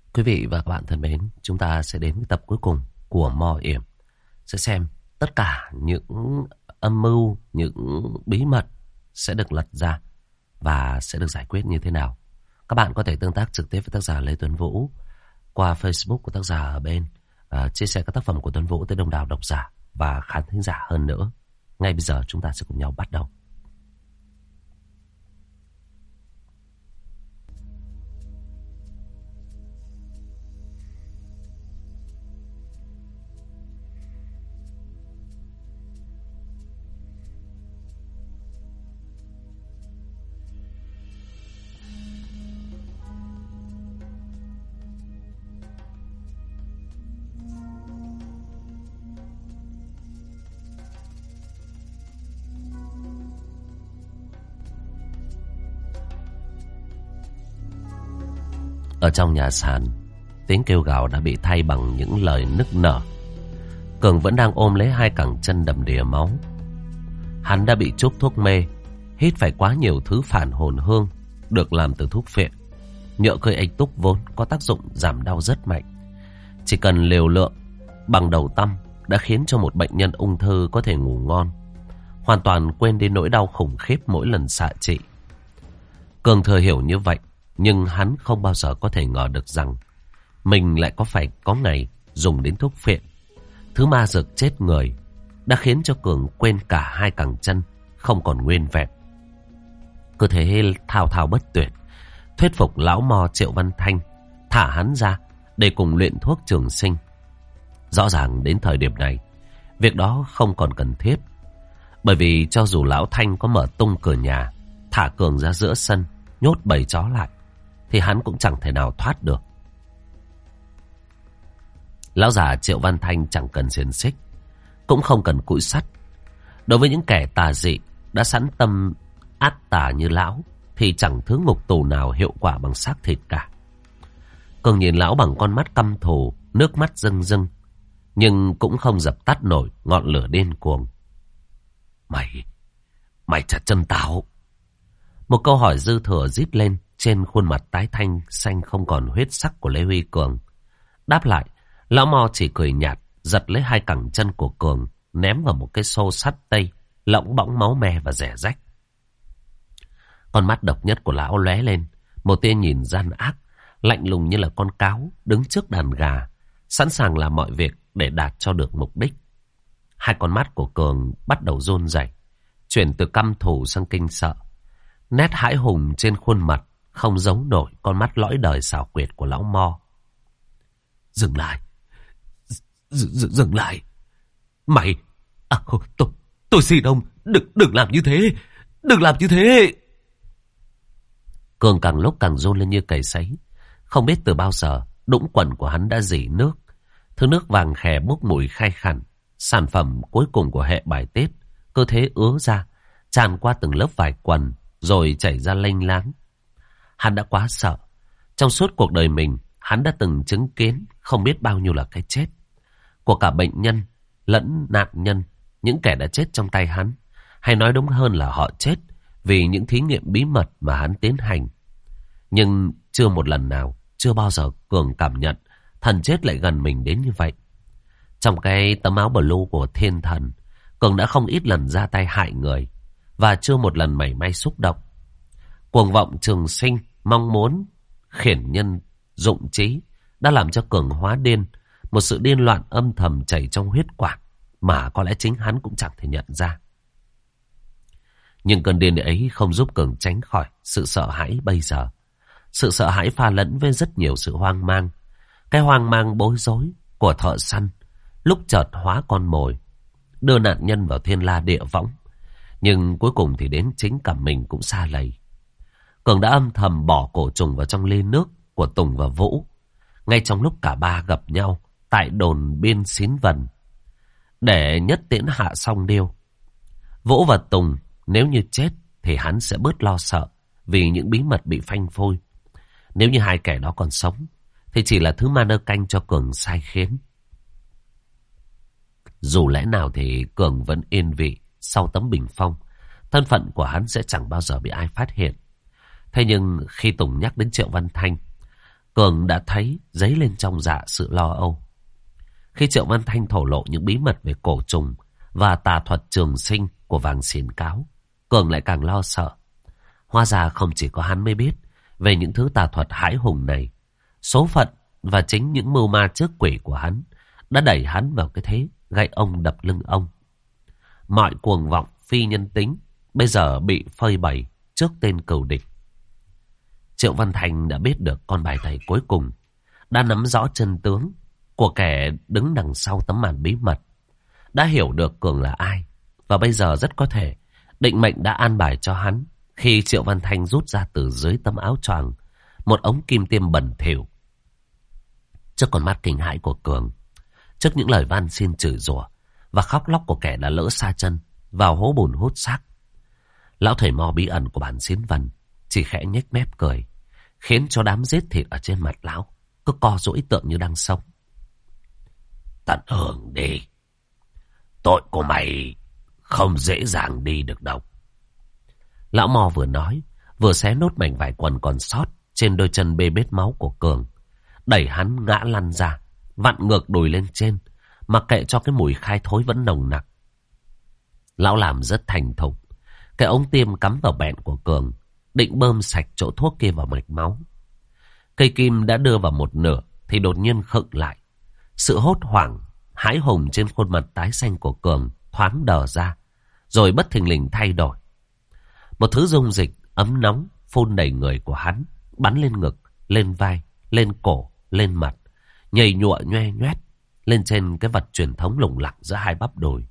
Quý vị và các bạn thân mến, chúng ta sẽ đến với tập cuối cùng của Mò Yểm. Sẽ xem tất cả những âm mưu, những bí mật sẽ được lật ra và sẽ được giải quyết như thế nào. Các bạn có thể tương tác trực tiếp với tác giả Lê Tuấn Vũ qua Facebook của tác giả ở bên, chia sẻ các tác phẩm của Tuấn Vũ tới đông đảo độc giả và khán thính giả hơn nữa. Ngay bây giờ chúng ta sẽ cùng nhau bắt đầu. Ở trong nhà sàn, tiếng kêu gào đã bị thay bằng những lời nức nở. Cường vẫn đang ôm lấy hai cẳng chân đầm đìa máu. Hắn đã bị chuốc thuốc mê, hít phải quá nhiều thứ phản hồn hương được làm từ thuốc phiện. Nhựa cây ếch túc vốn có tác dụng giảm đau rất mạnh. Chỉ cần liều lượng bằng đầu tăm đã khiến cho một bệnh nhân ung thư có thể ngủ ngon, hoàn toàn quên đi nỗi đau khủng khiếp mỗi lần xạ trị. Cường thừa hiểu như vậy, nhưng hắn không bao giờ có thể ngờ được rằng mình lại phải có ngày dùng đến thuốc phiện. Thứ ma dược chết người đã khiến cho Cường quên cả hai cẳng chân không còn nguyên vẹn. Cứ thế thao thao bất tuyệt, thuyết phục lão mo Triệu Văn Thanh thả hắn ra để cùng luyện thuốc trường sinh. Rõ ràng đến thời điểm này, việc đó không còn cần thiết. Bởi vì cho dù lão Thanh có mở tung cửa nhà, thả Cường ra giữa sân, nhốt bầy chó lại, thì hắn cũng chẳng thể nào thoát được. Lão già Triệu Văn Thanh chẳng cần xiềng xích, cũng không cần cụi sắt. Đối với những kẻ tà dị đã sẵn tâm ác tà như lão, thì chẳng thứ ngục tù nào hiệu quả bằng xác thịt cả. Cường nhìn lão bằng con mắt căm thù, nước mắt rưng rưng, nhưng cũng không dập tắt nổi ngọn lửa điên cuồng. Mày chặt chân tao. Một câu hỏi dư thừa rít lên trên khuôn mặt tái thanh xanh không còn huyết sắc của Lê Huy Cường. Đáp lại, lão mo chỉ cười nhạt, giật lấy hai cẳng chân của Cường, ném vào một cái xô sắt tây, lỗng bõng máu me và rẻ rách. Con mắt độc nhất của lão lóe lên, một tia nhìn gian ác, lạnh lùng như là con cáo đứng trước đàn gà, sẵn sàng làm mọi việc để đạt cho được mục đích. Hai con mắt của Cường bắt đầu run rẩy, chuyển từ căm thù sang kinh sợ. Nét hãi hùng trên khuôn mặt không giấu nổi con mắt lõi đời xảo quyệt của lão mo. Dừng lại. Dừng lại. Mày. Tôi xin ông. Đừng làm như thế. Đừng làm như thế. Cường càng lúc càng run lên như cầy sấy. Không biết từ bao giờ đũng quần của hắn đã rỉ nước. Thứ nước vàng khè bốc mùi khai khẳng. Sản phẩm cuối cùng của hệ bài tiết. Cơ thể ứa ra, tràn qua từng lớp vải quần, rồi chảy ra lênh láng. Hắn đã quá sợ. Trong suốt cuộc đời mình, hắn đã từng chứng kiến không biết bao nhiêu là cái chết. Của cả bệnh nhân lẫn nạn nhân, những kẻ đã chết trong tay hắn. Hay nói đúng hơn là họ chết vì những thí nghiệm bí mật mà hắn tiến hành. Nhưng chưa một lần nào, chưa bao giờ Cường cảm nhận thần chết lại gần mình đến như vậy. Trong cái tấm áo blue của thiên thần, Cường đã không ít lần ra tay hại người, và chưa một lần mảy may xúc động. Cuồng vọng trường sinh, mong muốn khiển nhân dụng trí đã làm cho Cường hóa điên, một sự điên loạn âm thầm chảy trong huyết quản mà có lẽ chính hắn cũng chẳng thể nhận ra. Nhưng cơn điên ấy không giúp Cường tránh khỏi sự sợ hãi bây giờ. Sự sợ hãi pha lẫn với rất nhiều sự hoang mang. Cái hoang mang bối rối của thợ săn lúc chợt hóa con mồi, đưa nạn nhân vào thiên la địa võng, nhưng cuối cùng thì đến chính cả mình cũng xa lầy. Cường đã âm thầm bỏ cổ trùng vào trong ly nước của Tùng và Vũ, ngay trong lúc cả ba gặp nhau tại đồn biên Xín Vần, để nhất tiễn hạ song điêu. Vũ và Tùng nếu như chết thì hắn sẽ bớt lo sợ vì những bí mật bị phanh phui. Nếu như hai kẻ đó còn sống thì chỉ là thứ ma nơ canh cho Cường sai khiến. Dù lẽ nào thì Cường vẫn yên vị sau tấm bình phong. Thân phận của hắn sẽ chẳng bao giờ bị ai phát hiện. Thế nhưng khi Tùng nhắc đến Triệu Văn Thanh, Cường đã thấy dấy lên trong dạ sự lo âu. Khi Triệu Văn Thanh thổ lộ những bí mật về cổ trùng và tà thuật trường sinh của Vàng Xiển Cáo, Cường lại càng lo sợ. Hóa ra không chỉ có hắn mới biết về những thứ tà thuật hãi hùng này. Số phận và chính những mưu ma trước quỷ của hắn đã đẩy hắn vào cái thế gậy ông đập lưng ông. Mọi cuồng vọng phi nhân tính bây giờ bị phơi bày trước tên cừu địch. Triệu Văn Thành đã biết được con bài tẩy cuối cùng, đã nắm rõ chân tướng của kẻ đứng đằng sau tấm màn bí mật, đã hiểu được Cường là ai, và bây giờ rất có thể định mệnh đã an bài cho hắn khi Triệu Văn Thanh rút ra từ dưới tấm áo choàng một ống kim tiêm bẩn thỉu. Trước con mắt kinh hãi của Cường, trước những lời van xin chửi rủa và khóc lóc của kẻ đã lỡ sa chân vào hố bùn hút xác, lão thầy mo bí ẩn của bản Xiến Vân chỉ khẽ nhếch mép cười, khiến cho đám giết thịt ở trên mặt lão cứ co duỗi tượng như đang sống. Tận hưởng đi, tội của mày không dễ dàng đi được đâu. Lão mo vừa nói, vừa xé nốt mảnh vải quần còn sót trên đôi chân bê bết máu của Cường, đẩy hắn ngã lăn ra, vặn ngược đùi lên trên, mặc kệ cho cái mùi khai thối vẫn nồng nặc. Lão làm rất thành thục. Cái ống tiêm cắm vào bẹn của Cường, định bơm sạch chỗ thuốc kia vào mạch máu. Cây kim đã đưa vào một nửa thì đột nhiên khựng lại. Sự hốt hoảng, hãi hùng trên khuôn mặt tái xanh của Cường thoáng đờ ra, rồi bất thình lình thay đổi. Một thứ dung dịch ấm nóng phun đầy người của hắn, bắn lên ngực, lên vai, lên cổ, lên mặt, nhầy nhụa nhoe nhoét lên trên cái vật truyền thống lủng lẳng giữa hai bắp đùi.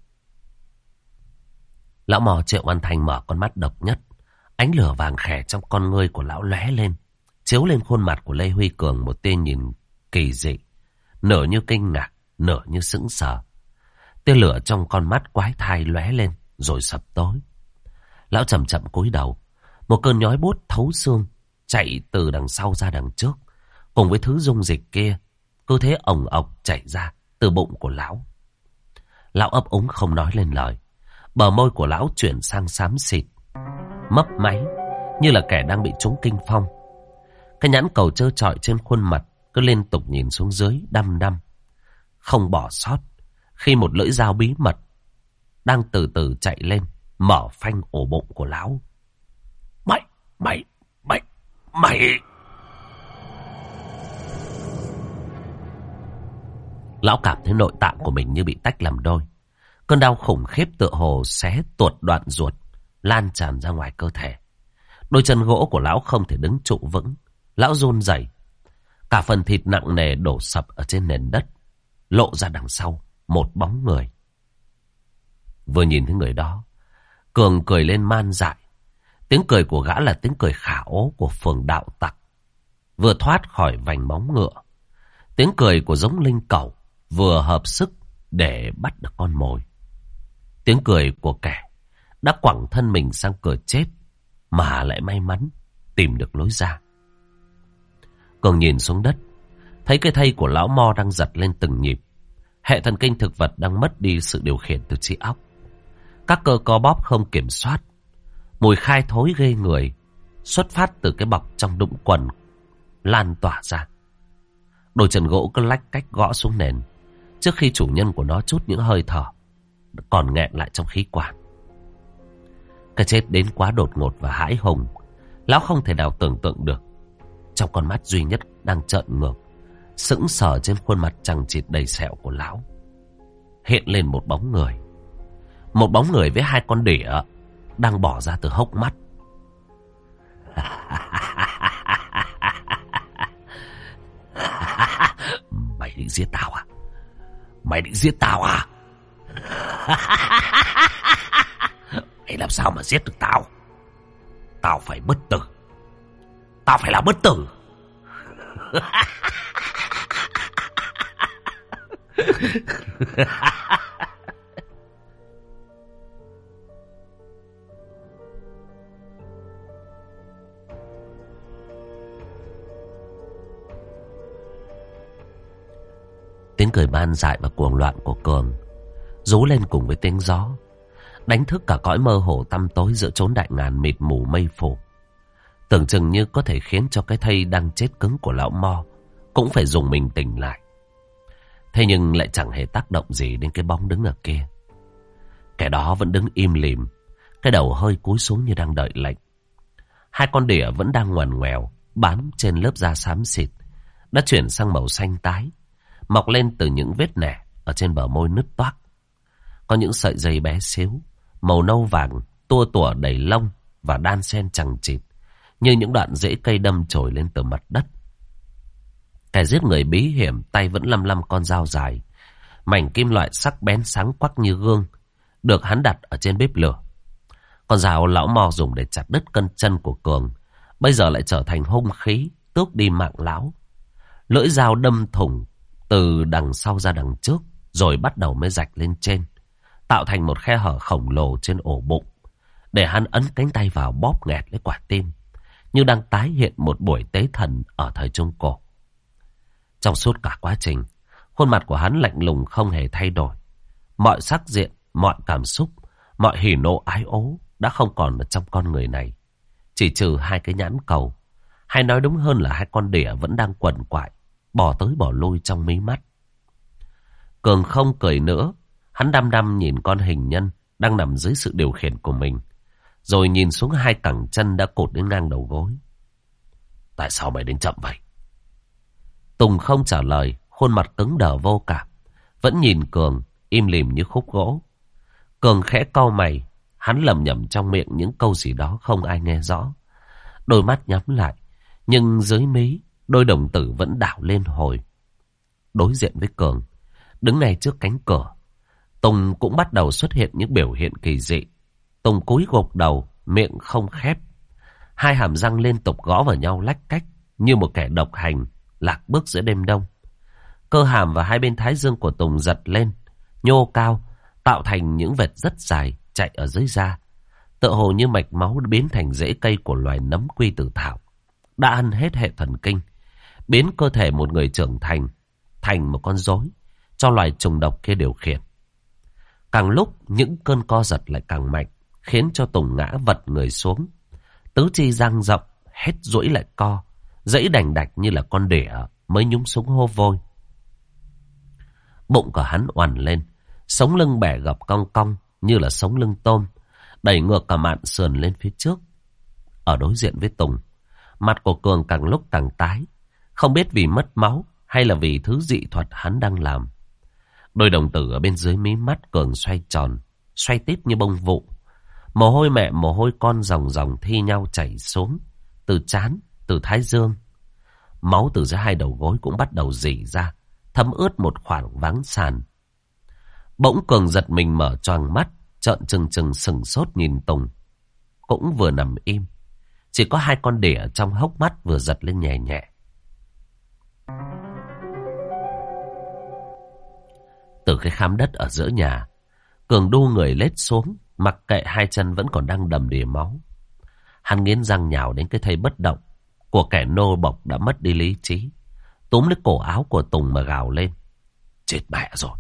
Lão mò Triệu Văn Thành mở con mắt độc nhất, ánh lửa vàng khè trong con ngươi của lão lóe lên, chiếu lên khuôn mặt của Lê Huy Cường một tia nhìn kỳ dị, nửa như kinh ngạc, nửa như sững sờ. Tia lửa trong con mắt quái thai lóe lên rồi sập tối. Lão chậm chậm cúi đầu, một cơn nhói buốt thấu xương chạy từ đằng sau ra đằng trước, cùng với thứ dung dịch kia cứ thế ồng ọc chảy ra từ bụng của lão. Lão ấp úng không nói lên lời, bờ môi của lão chuyển sang xám xịt, mấp máy như là kẻ đang bị trúng kinh phong. Cái nhãn cầu trơ trọi trên khuôn mặt cứ liên tục nhìn xuống dưới đăm đăm, không bỏ sót khi một lưỡi dao bí mật đang từ từ chạy lên mở phanh ổ bụng của lão. Mày! Lão cảm thấy nội tạng của mình như bị tách làm đôi. Cơn đau khủng khiếp tựa hồ xé tuột đoạn ruột, lan tràn ra ngoài cơ thể. Đôi chân gỗ của lão không thể đứng trụ vững. Lão run rẩy, cả phần thịt nặng nề đổ sập ở trên nền đất, lộ ra đằng sau một bóng người. Vừa nhìn thấy người đó, Cường cười lên man dại. Tiếng cười của gã là tiếng cười khả ố của phường đạo tặc vừa thoát khỏi vành móng ngựa. Tiếng cười của giống linh cẩu vừa hợp sức để bắt được con mồi. Tiếng cười của kẻ đã quẳng thân mình sang cửa chết mà lại may mắn tìm được lối ra. Cường nhìn xuống đất, thấy cái thây của lão mo đang giật lên từng nhịp. Hệ thần kinh thực vật đang mất đi sự điều khiển từ trí óc. Các cơ co bóp không kiểm soát. Mùi khai thối ghê người xuất phát từ cái bọc trong đũng quần lan tỏa ra. Đôi chân gỗ cứ lách cách gõ xuống nền trước khi chủ nhân của nó trút những hơi thở còn nghẹn lại trong khí quản. Cái chết đến quá đột ngột và hãi hùng, lão không thể nào tưởng tượng được. Trong con mắt duy nhất đang trợn ngược, sững sờ trên khuôn mặt chằng chịt đầy sẹo của lão, hiện lên một bóng người. Một bóng người với hai con đỉa đang bỏ ra từ hốc mắt. Mày định giết tao à? Mày định giết tao à? Mày làm sao mà giết được tao? Tao phải bất tử. Tao phải là bất tử. Tiếng cười man dại và cuồng loạn của Cường rú lên cùng với tiếng gió, đánh thức cả cõi mơ hồ tăm tối giữa chốn đại ngàn mịt mù mây phủ. Tưởng chừng như có thể khiến cho cái thây đang chết cứng của lão mo cũng phải dùng mình tỉnh lại. Thế nhưng lại chẳng hề tác động gì đến cái bóng đứng ở kia. Kẻ đó vẫn đứng im lìm, cái đầu hơi cúi xuống như đang đợi lệnh. Hai con đỉa vẫn đang ngoằn ngoèo bám trên lớp da xám xịt, đã chuyển sang màu xanh tái, mọc lên từ những vết nẻ ở trên bờ môi nứt toác. Có những sợi dây bé xíu, màu nâu vàng, tua tủa đầy lông và đan xen chằng chịt, như những đoạn rễ cây đâm chồi lên từ mặt đất. Kẻ giết người bí hiểm tay vẫn lăm lăm con dao dài, mảnh kim loại sắc bén sáng quắc như gương, được hắn đặt ở trên bếp lửa. Con dao lão mò dùng để chặt đứt cân chân của Cường bây giờ lại trở thành hung khí tước đi mạng lão. Lưỡi dao đâm thủng từ đằng sau ra đằng trước, rồi bắt đầu mới rạch lên trên, tạo thành một khe hở khổng lồ trên ổ bụng, để hắn ấn cánh tay vào bóp nghẹt lấy quả tim, như đang tái hiện một buổi tế thần ở thời Trung Cổ. Trong suốt cả quá trình, khuôn mặt của hắn lạnh lùng không hề thay đổi. Mọi sắc diện, mọi cảm xúc, mọi hỉ nộ ái ố đã không còn ở trong con người này, chỉ trừ hai cái nhãn cầu, hay nói đúng hơn là hai con đỉa vẫn đang quằn quại, bỏ tới bỏ lui trong mí mắt. Cường không cười nữa, hắn đăm đăm nhìn con hình nhân đang nằm dưới sự điều khiển của mình, rồi nhìn xuống hai cẳng chân đã cột đến ngang đầu gối. Tại sao mày đến chậm vậy? Tùng không trả lời, khuôn mặt cứng đờ vô cảm, vẫn nhìn Cường im lìm như khúc gỗ. Cường khẽ cau mày, hắn lẩm nhẩm trong miệng những câu gì đó không ai nghe rõ. Đôi mắt nhắm lại, nhưng dưới mí đôi đồng tử vẫn đảo lên hồi. Đối diện với Cường, đứng ngay trước cánh cửa, Tùng cũng bắt đầu xuất hiện những biểu hiện kỳ dị. Tùng cúi gục đầu, miệng không khép, hai hàm răng liên tục gõ vào nhau lách cách, như một kẻ độc hành lạc bước giữa đêm đông. Cơ hàm và hai bên thái dương của Tùng giật lên, nhô cao, tạo thành những vệt rất dài chạy ở dưới da, tựa hồ như mạch máu biến thành rễ cây của loài nấm quy tử thảo, đã ăn hết hệ thần kinh, biến cơ thể một người trưởng thành thành một con rối cho loài trùng độc kia điều khiển. Càng lúc những cơn co giật lại càng mạnh, khiến cho Tùng ngã vật người xuống, tứ chi dang rộng hết duỗi lại co, dãy đành đạch như là con đỉa mới nhúng súng hô vôi. Bụng của hắn oằn lên, sống lưng bẻ gập cong cong như là sống lưng tôm, đẩy ngược cả mạn sườn lên phía trước. Ở đối diện với Tùng, mặt của Cường càng lúc càng tái, không biết vì mất máu hay là vì thứ dị thuật hắn đang làm. Đôi đồng tử ở bên dưới mí mắt Cường xoay tròn, xoay tít như bông vụ. Mồ hôi mẹ mồ hôi con ròng ròng thi nhau chảy xuống từ trán, từ thái dương. Máu từ dưới hai đầu gối cũng bắt đầu rỉ ra, thấm ướt một khoảng váng sàn. Bỗng Cường giật mình mở choàng mắt, trợn trừng trừng sừng sốt nhìn Tùng. Cũng vừa nằm im, chỉ có hai con đỉa trong hốc mắt vừa giật lên nhẹ nhẹ. Từ cái khám đất ở giữa nhà, Cường đu người lết xuống, mặc kệ hai chân vẫn còn đang đầm đìa máu. Hắn nghiến răng nhào đến cái thây bất động của kẻ nô bộc đã mất đi lý trí, túm lấy cổ áo của Tùng mà gào lên. Chết mẹ rồi!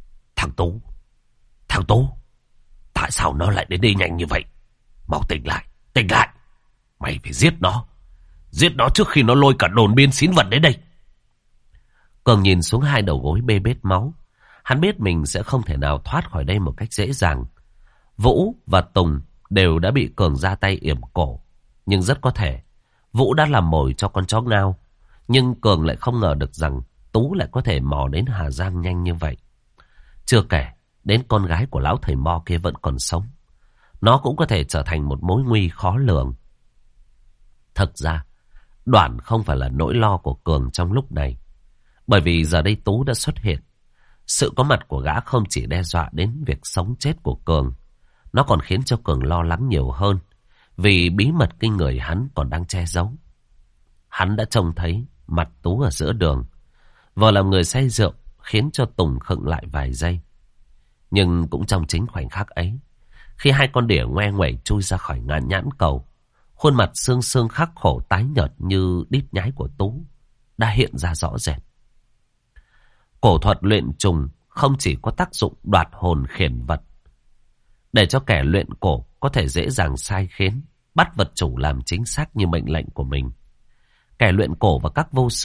Thằng Tú! Tại sao nó lại đến đây nhanh như vậy? Mau tỉnh lại! Mày phải giết nó trước khi nó lôi cả đồn biên xín vật đến đây. Cường nhìn xuống hai đầu gối bê bết máu. Hắn biết mình sẽ không thể nào thoát khỏi đây một cách dễ dàng. Vũ và Tùng đều đã bị Cường ra tay yểm cổ, nhưng rất có thể Vũ đã làm mồi cho con chó ngao. Nhưng Cường lại không ngờ được rằng Tú lại có thể mò đến Hà Giang nhanh như vậy. Chưa kể đến con gái của lão thầy Mo kia vẫn còn sống, nó cũng có thể trở thành một mối nguy khó lường. Thực ra Đoản không phải là nỗi lo của Cường trong lúc này, bởi vì giờ đây Tú đã xuất hiện. Sự có mặt của gã không chỉ đe dọa đến việc sống chết của Cường, nó còn khiến cho Cường lo lắng nhiều hơn, vì bí mật kinh người hắn còn đang che giấu. Hắn đã trông thấy mặt Tú ở giữa đường, vừa làm người say rượu, khiến cho Tùng khựng lại vài giây. Nhưng cũng trong chính khoảnh khắc ấy, khi hai con đỉa ngoe nguẩy chui ra khỏi ngàn nhãn cầu, khuôn mặt xương xương khắc khổ tái nhợt như đít nhái của Tú đã hiện ra rõ rệt. Cổ thuật luyện trùng không chỉ có tác dụng đoạt hồn khiển vật, để cho kẻ luyện cổ có thể dễ dàng sai khiến, bắt vật chủ làm chính xác như mệnh lệnh của mình. Kẻ luyện cổ và các vô sư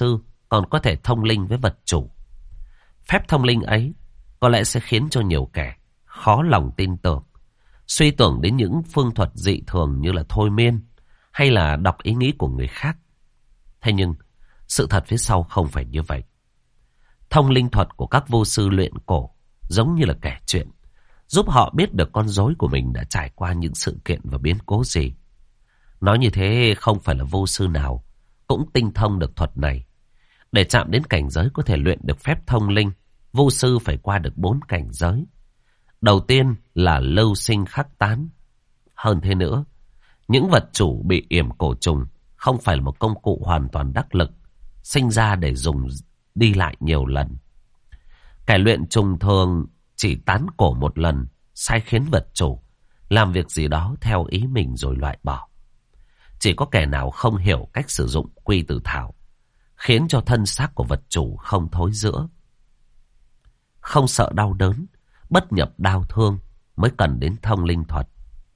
còn có thể thông linh với vật chủ. Phép thông linh ấy có lẽ sẽ khiến cho nhiều kẻ khó lòng tin tưởng, suy tưởng đến những phương thuật dị thường như là thôi miên hay là đọc ý nghĩ của người khác. Thế nhưng sự thật phía sau không phải như vậy. Thông linh thuật của các vô sư luyện cổ giống như là kể chuyện, giúp họ biết được con rối của mình đã trải qua những sự kiện và biến cố gì. Nói như thế không phải là vô sư nào cũng tinh thông được thuật này. Để chạm đến cảnh giới có thể luyện được phép thông linh, vô sư phải qua được 4 cảnh giới. Đầu tiên là lưu sinh khắc tán. Hơn thế nữa, những vật chủ bị yểm cổ trùng không phải là một công cụ hoàn toàn đắc lực, sinh ra để dùng đi lại nhiều lần. Kẻ luyện trùng thường chỉ tán cổ một lần, sai khiến vật chủ làm việc gì đó theo ý mình rồi loại bỏ. Chỉ có kẻ nào không hiểu cách sử dụng quy tử thảo, khiến cho thân xác của vật chủ không thối rữa, không sợ đau đớn, bất nhập đau thương mới cần đến thông linh thuật.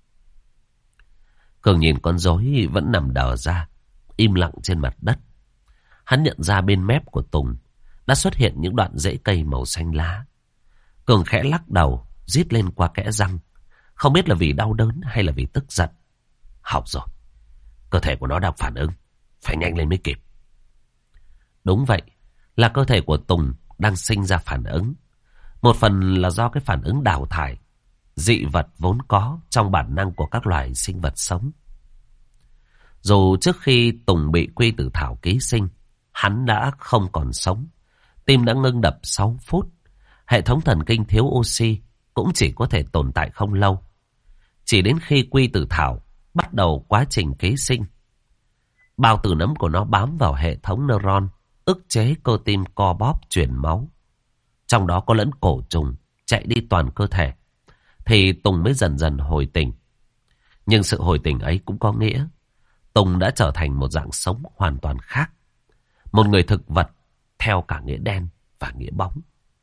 Cường nhìn con rối vẫn nằm đờ ra, im lặng trên mặt đất. Hắn nhận ra bên mép của Tùng đã xuất hiện những đoạn rễ cây màu xanh lá. Cường khẽ lắc đầu, rít lên qua kẽ răng, không biết là vì đau đớn hay là vì tức giận. Học rồi, cơ thể của nó đang phản ứng, phải nhanh lên mới kịp. Đúng vậy, là cơ thể của Tùng đang sinh ra phản ứng. Một phần là do cái phản ứng đào thải dị vật vốn có trong bản năng của các loài sinh vật sống. Dù trước khi Tùng bị quy tử thảo ký sinh, hắn đã không còn sống. Tim đã ngưng đập 6 phút. Hệ thống thần kinh thiếu oxy cũng chỉ có thể tồn tại không lâu. Chỉ đến khi quy tử thảo bắt đầu quá trình ký sinh, bao tử nấm của nó bám vào hệ thống neuron, ức chế cơ tim co bóp chuyển máu, trong đó có lẫn cổ trùng chạy đi toàn cơ thể, thì Tùng mới dần dần hồi tỉnh. Nhưng sự hồi tỉnh ấy cũng có nghĩa Tùng đã trở thành một dạng sống hoàn toàn khác, một người thực vật theo cả nghĩa đen và nghĩa bóng.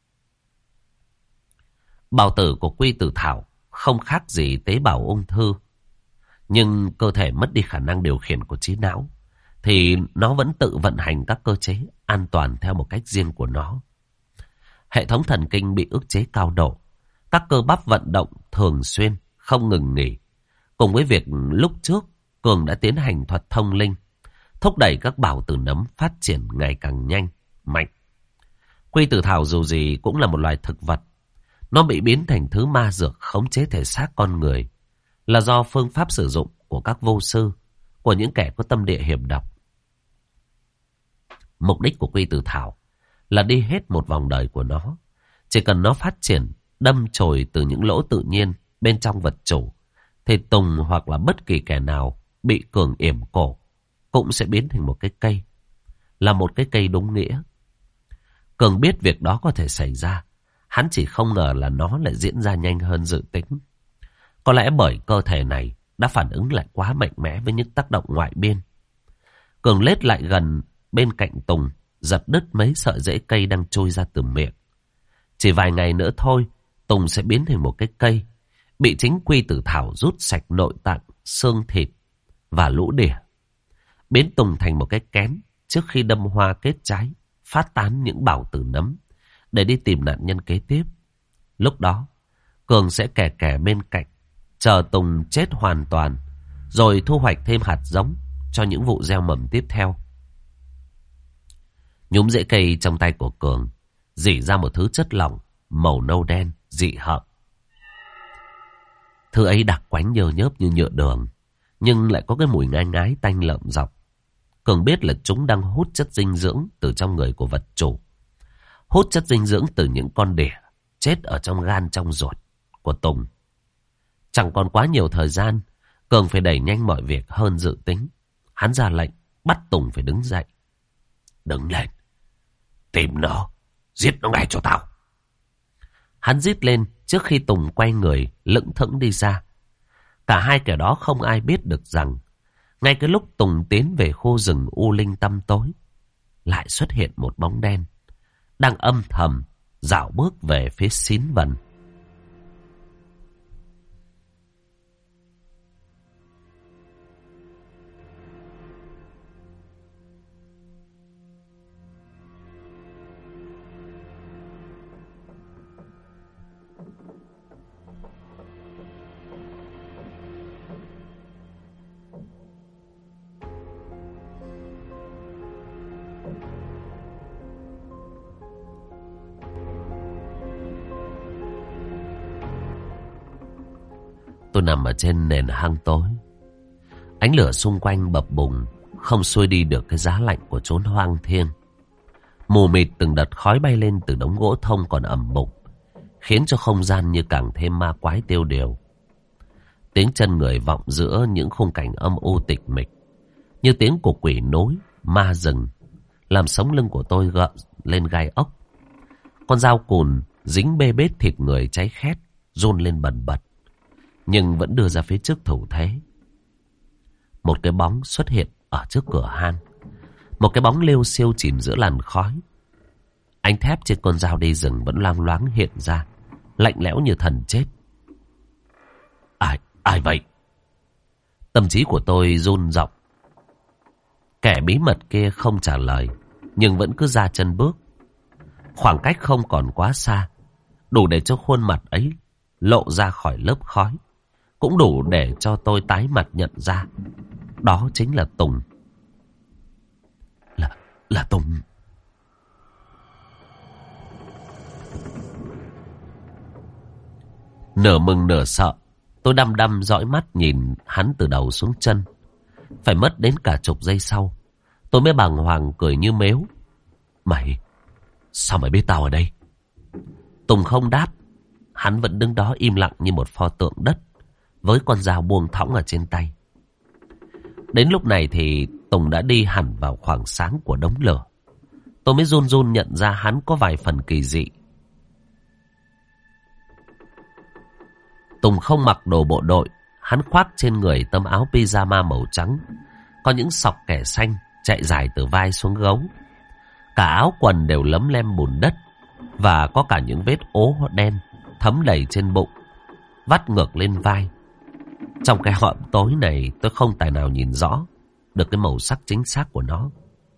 Bào tử của quy tử thảo không khác gì tế bào ung thư, nhưng cơ thể mất đi khả năng điều khiển của trí não, thì nó vẫn tự vận hành các cơ chế an toàn theo một cách riêng của nó. Hệ thống thần kinh bị ức chế cao độ, các cơ bắp vận động thường xuyên, không ngừng nghỉ. Cùng với việc lúc trước Cường đã tiến hành thuật thông linh, thúc đẩy các bào tử nấm phát triển ngày càng nhanh, mạnh. Quy tử thảo dù gì cũng là một loài thực vật. Nó bị biến thành thứ ma dược khống chế thể xác con người là do phương pháp sử dụng của các vô sư, của những kẻ có tâm địa hiểm độc. Mục đích của quy tử thảo là đi hết một vòng đời của nó. Chỉ cần nó phát triển, đâm chồi từ những lỗ tự nhiên bên trong vật chủ, thì Tùng hoặc là bất kỳ kẻ nào bị Cường yểm cổ cũng sẽ biến thành một cái cây, là một cái cây đúng nghĩa. Cường biết việc đó có thể xảy ra, hắn chỉ không ngờ là nó lại diễn ra nhanh hơn dự tính. Có lẽ bởi cơ thể này đã phản ứng lại quá mạnh mẽ với những tác động ngoại biên. Cường lết lại gần bên cạnh Tùng, giật đứt mấy sợi rễ cây đang trôi ra từ miệng. Chỉ vài ngày nữa thôi, Tùng sẽ biến thành một cái cây, bị chính quy tử thảo rút sạch nội tạng, xương thịt và lũ đỉa, biến Tùng thành một cái kén trước khi đâm hoa kết trái, phát tán những bào tử nấm để đi tìm nạn nhân kế tiếp. Lúc đó, Cường sẽ kè kè bên cạnh, chờ Tùng chết hoàn toàn, rồi thu hoạch thêm hạt giống cho những vụ gieo mầm tiếp theo. Nhúm rễ cây trong tay của Cường rỉ ra một thứ chất lỏng màu nâu đen dị hợm. Thứ ấy đặc quánh nhơ nhớp như nhựa đường, nhưng lại có cái mùi ngai ngái tanh lợm dọc. Cường biết là chúng đang hút chất dinh dưỡng từ trong người của vật chủ, hút chất dinh dưỡng từ những con đỉa chết ở trong gan trong ruột của Tùng. Chẳng còn quá nhiều thời gian, Cường phải đẩy nhanh mọi việc hơn dự tính. Hắn ra lệnh bắt Tùng phải đứng dậy. Đứng lên, tìm nó, giết nó ngay cho tao. Hắn rít lên trước khi Tùng quay người lững thững đi ra. Cả hai kẻ đó không ai biết được rằng ngay cái lúc Tùng tiến về khu rừng u linh tăm tối, lại xuất hiện một bóng đen đang âm thầm dạo bước về phía Xín Vân. Tôi nằm ở trên nền hang tối. Ánh lửa xung quanh bập bùng, không xuôi đi được cái giá lạnh của chốn hoang thiêng. Mù mịt từng đợt khói bay lên từ đống gỗ thông còn ẩm mục, khiến cho không gian như càng thêm ma quái tiêu điều. Tiếng chân người vọng giữa những khung cảnh âm u tịch mịch, như tiếng của quỷ nối, ma rừng, làm sống lưng của tôi gợn lên gai ốc. Con dao cùn dính bê bết thịt người cháy khét, run lên bần bật, nhưng vẫn đưa ra phía trước thủ thế. Một cái bóng xuất hiện ở trước cửa hang. Một cái bóng liêu xiêu chìm giữa làn khói. Ánh thép trên con dao đi rừng vẫn loang loáng hiện ra, lạnh lẽo như thần chết. Ai vậy? Tâm trí của tôi run rộng. Kẻ bí mật kia không trả lời, nhưng vẫn cứ ra chân bước. Khoảng cách không còn quá xa, đủ để cho khuôn mặt ấy lộ ra khỏi lớp khói, cũng đủ để cho tôi tái mặt nhận ra đó chính là Tùng. Là Tùng. Nửa mừng nửa sợ, tôi đăm đăm dõi mắt nhìn hắn từ đầu xuống chân. Phải mất đến cả chục giây sau, tôi mới bàng hoàng cười như mếu. Sao mày biết tao ở đây? Tùng không đáp. Hắn vẫn đứng đó im lặng như một pho tượng đất, với con dao buông thõng ở trên tay. Đến lúc này thì Tùng đã đi hẳn vào khoảng sáng của đống lửa. Tôi mới run run nhận ra hắn có vài phần kỳ dị. Tùng không mặc đồ bộ đội. Hắn khoác trên người tấm áo pyjama màu trắng, có những sọc kẻ xanh chạy dài từ vai xuống gấu. Cả áo quần đều lấm lem bùn đất, và có cả những vết ố đen thấm đầy trên bụng, vắt ngược lên vai. Trong cái hõm tối này, tôi không tài nào nhìn rõ được cái màu sắc chính xác của nó.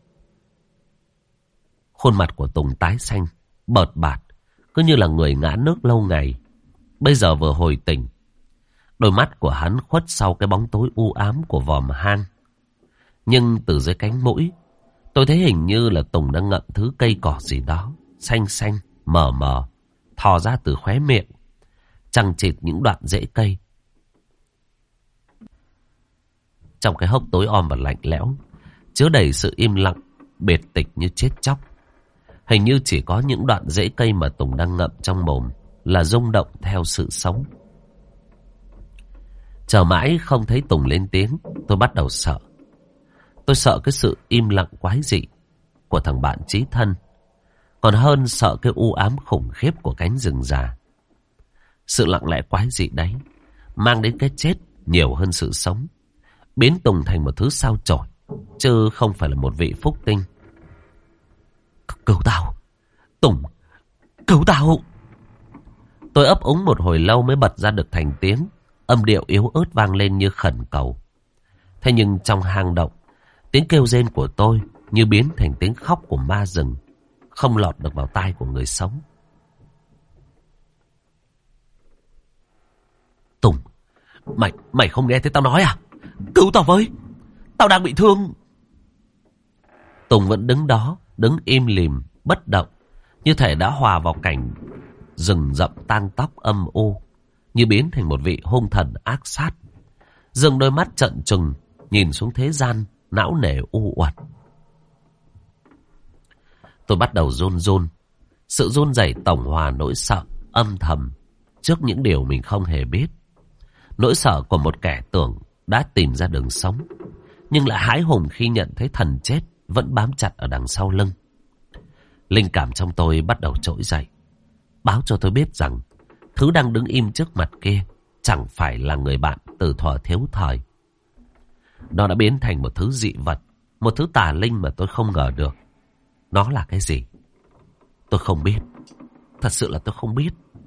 Khuôn mặt của Tùng tái xanh, bợt bạt, cứ như là người ngã nước lâu ngày. Bây giờ vừa hồi tỉnh. Đôi mắt của hắn khuất sau cái bóng tối u ám của vòm hang. Nhưng từ dưới cánh mũi, tôi thấy hình như là Tùng đang ngậm thứ cây cỏ gì đó, xanh xanh, mờ mờ, thò ra từ khóe miệng, chằng chịt những đoạn rễ cây. Trong cái hốc tối om và lạnh lẽo, chứa đầy sự im lặng, biệt tịch như chết chóc. Hình như chỉ có những đoạn rễ cây mà Tùng đang ngậm trong mồm là rung động theo sự sống. Chờ mãi không thấy Tùng lên tiếng, tôi bắt đầu sợ. Tôi sợ cái sự im lặng quái dị của thằng bạn chí thân, còn hơn sợ cái u ám khủng khiếp của cánh rừng già. Sự lặng lẽ quái dị đấy mang đến cái chết nhiều hơn sự sống, biến Tùng thành một thứ sao chổi, chứ không phải là một vị phúc tinh. Cứu tao, Tùng, cứu tao. Tôi ấp úng một hồi lâu mới bật ra được thành tiếng, âm điệu yếu ớt vang lên như khẩn cầu. Thế nhưng trong hang động, tiếng kêu rên của tôi như biến thành tiếng khóc của ma rừng, không lọt được vào tai của người sống. Tùng, mày không nghe thấy tao nói à? Cứu tao với, tao đang bị thương. Tùng vẫn đứng đó, đứng im lìm, bất động, như thể đã hòa vào cảnh rừng rậm tang tóc âm u, như biến thành một vị hung thần ác sát. Dương đôi mắt trợn trừng nhìn xuống thế gian não nề u uất. Tôi bắt đầu run run. Sự run rẩy tổng hòa nỗi sợ âm thầm trước những điều mình không hề biết. Nỗi sợ của một kẻ tưởng đã tìm ra đường sống, nhưng lại hãi hùng khi nhận thấy thần chết vẫn bám chặt ở đằng sau lưng. Linh cảm trong tôi bắt đầu trỗi dậy, báo cho tôi biết rằng thứ đang đứng im trước mặt kia chẳng phải là người bạn từ thuở thiếu thời. Nó đã biến thành một thứ dị vật, một thứ tà linh mà tôi không ngờ được. Nó là cái gì? Tôi không biết. Thật sự là tôi không biết.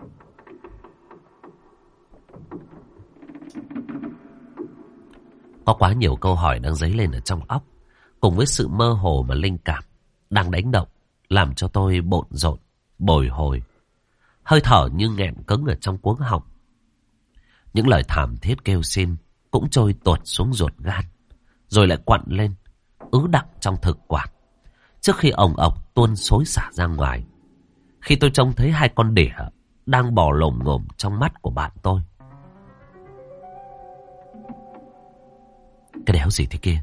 Có quá nhiều câu hỏi đang dấy lên ở trong óc, cùng với sự mơ hồ mà linh cảm đang đánh động, làm cho tôi bộn rộn, bồi hồi. Hơi thở như nghẹn cứng ở trong cuống họng. Những lời thảm thiết kêu xin cũng trôi tuột xuống ruột gan, rồi lại quặn lên, ứ đọng trong thực quản, trước khi ồng ọc tuôn xối xả ra ngoài. Khi tôi trông thấy hai con đỉa đang bò lồm ngồm trong mắt của bạn tôi. Cái đéo gì thế kia?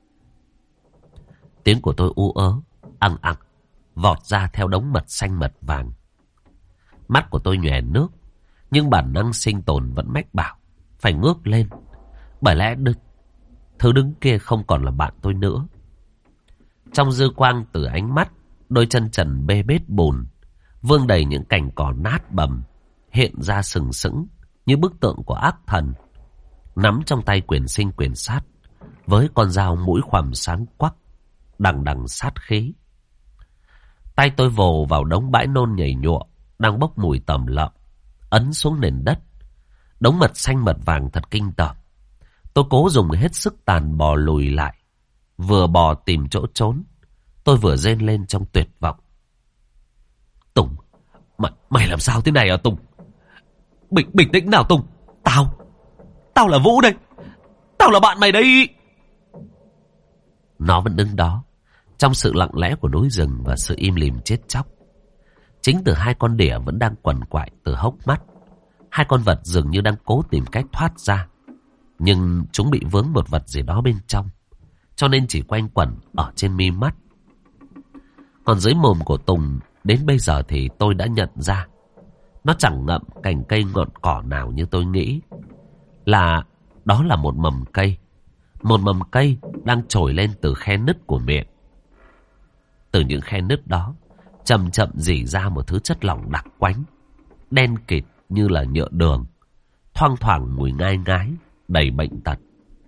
Tiếng của tôi ú ớ, ăng ặc, vọt ra theo đống mật xanh mật vàng. Mắt của tôi nhòe nước, nhưng bản năng sinh tồn vẫn mách bảo phải ngước lên, bởi lẽ thứ đứng kia không còn là bạn tôi nữa. Trong dư quang từ ánh mắt, đôi chân trần bê bết bùn, vương đầy những cành cỏ nát bầm, hiện ra sừng sững như bức tượng của ác thần, nắm trong tay quyền sinh quyền sát, với con dao mũi khoằm sáng quắc, đằng đằng sát khí. Tay tôi vồ vào đống bãi nôn nhầy nhụa, đang bốc mùi tầm lợm, ấn xuống nền đất. Đống mật xanh mật vàng thật kinh tởm. Tôi cố dùng hết sức tàn bò lùi lại. Vừa bò tìm chỗ trốn, tôi vừa rên lên trong tuyệt vọng. Tùng, mày làm sao thế này à Tùng? Bình tĩnh nào Tùng. Tao là Vũ đây. Tao là bạn mày đây. Nó vẫn đứng đó, trong sự lặng lẽ của núi rừng và sự im lìm chết chóc. Chính từ hai con đỉa vẫn đang quằn quại từ hốc mắt. Hai con vật dường như đang cố tìm cách thoát ra, nhưng chúng bị vướng một vật gì đó bên trong, cho nên chỉ quanh quẩn ở trên mi mắt. Còn dưới mồm của Tùng, đến bây giờ thì tôi đã nhận ra, nó chẳng ngậm cành cây ngọn cỏ nào như tôi nghĩ. Đó là một mầm cây. Một mầm cây đang trồi lên từ khe nứt của miệng. Từ những khe nứt đó chậm chậm rỉ ra một thứ chất lỏng đặc quánh, đen kịt như là nhựa đường, thoang thoảng mùi ngai ngái, đầy bệnh tật.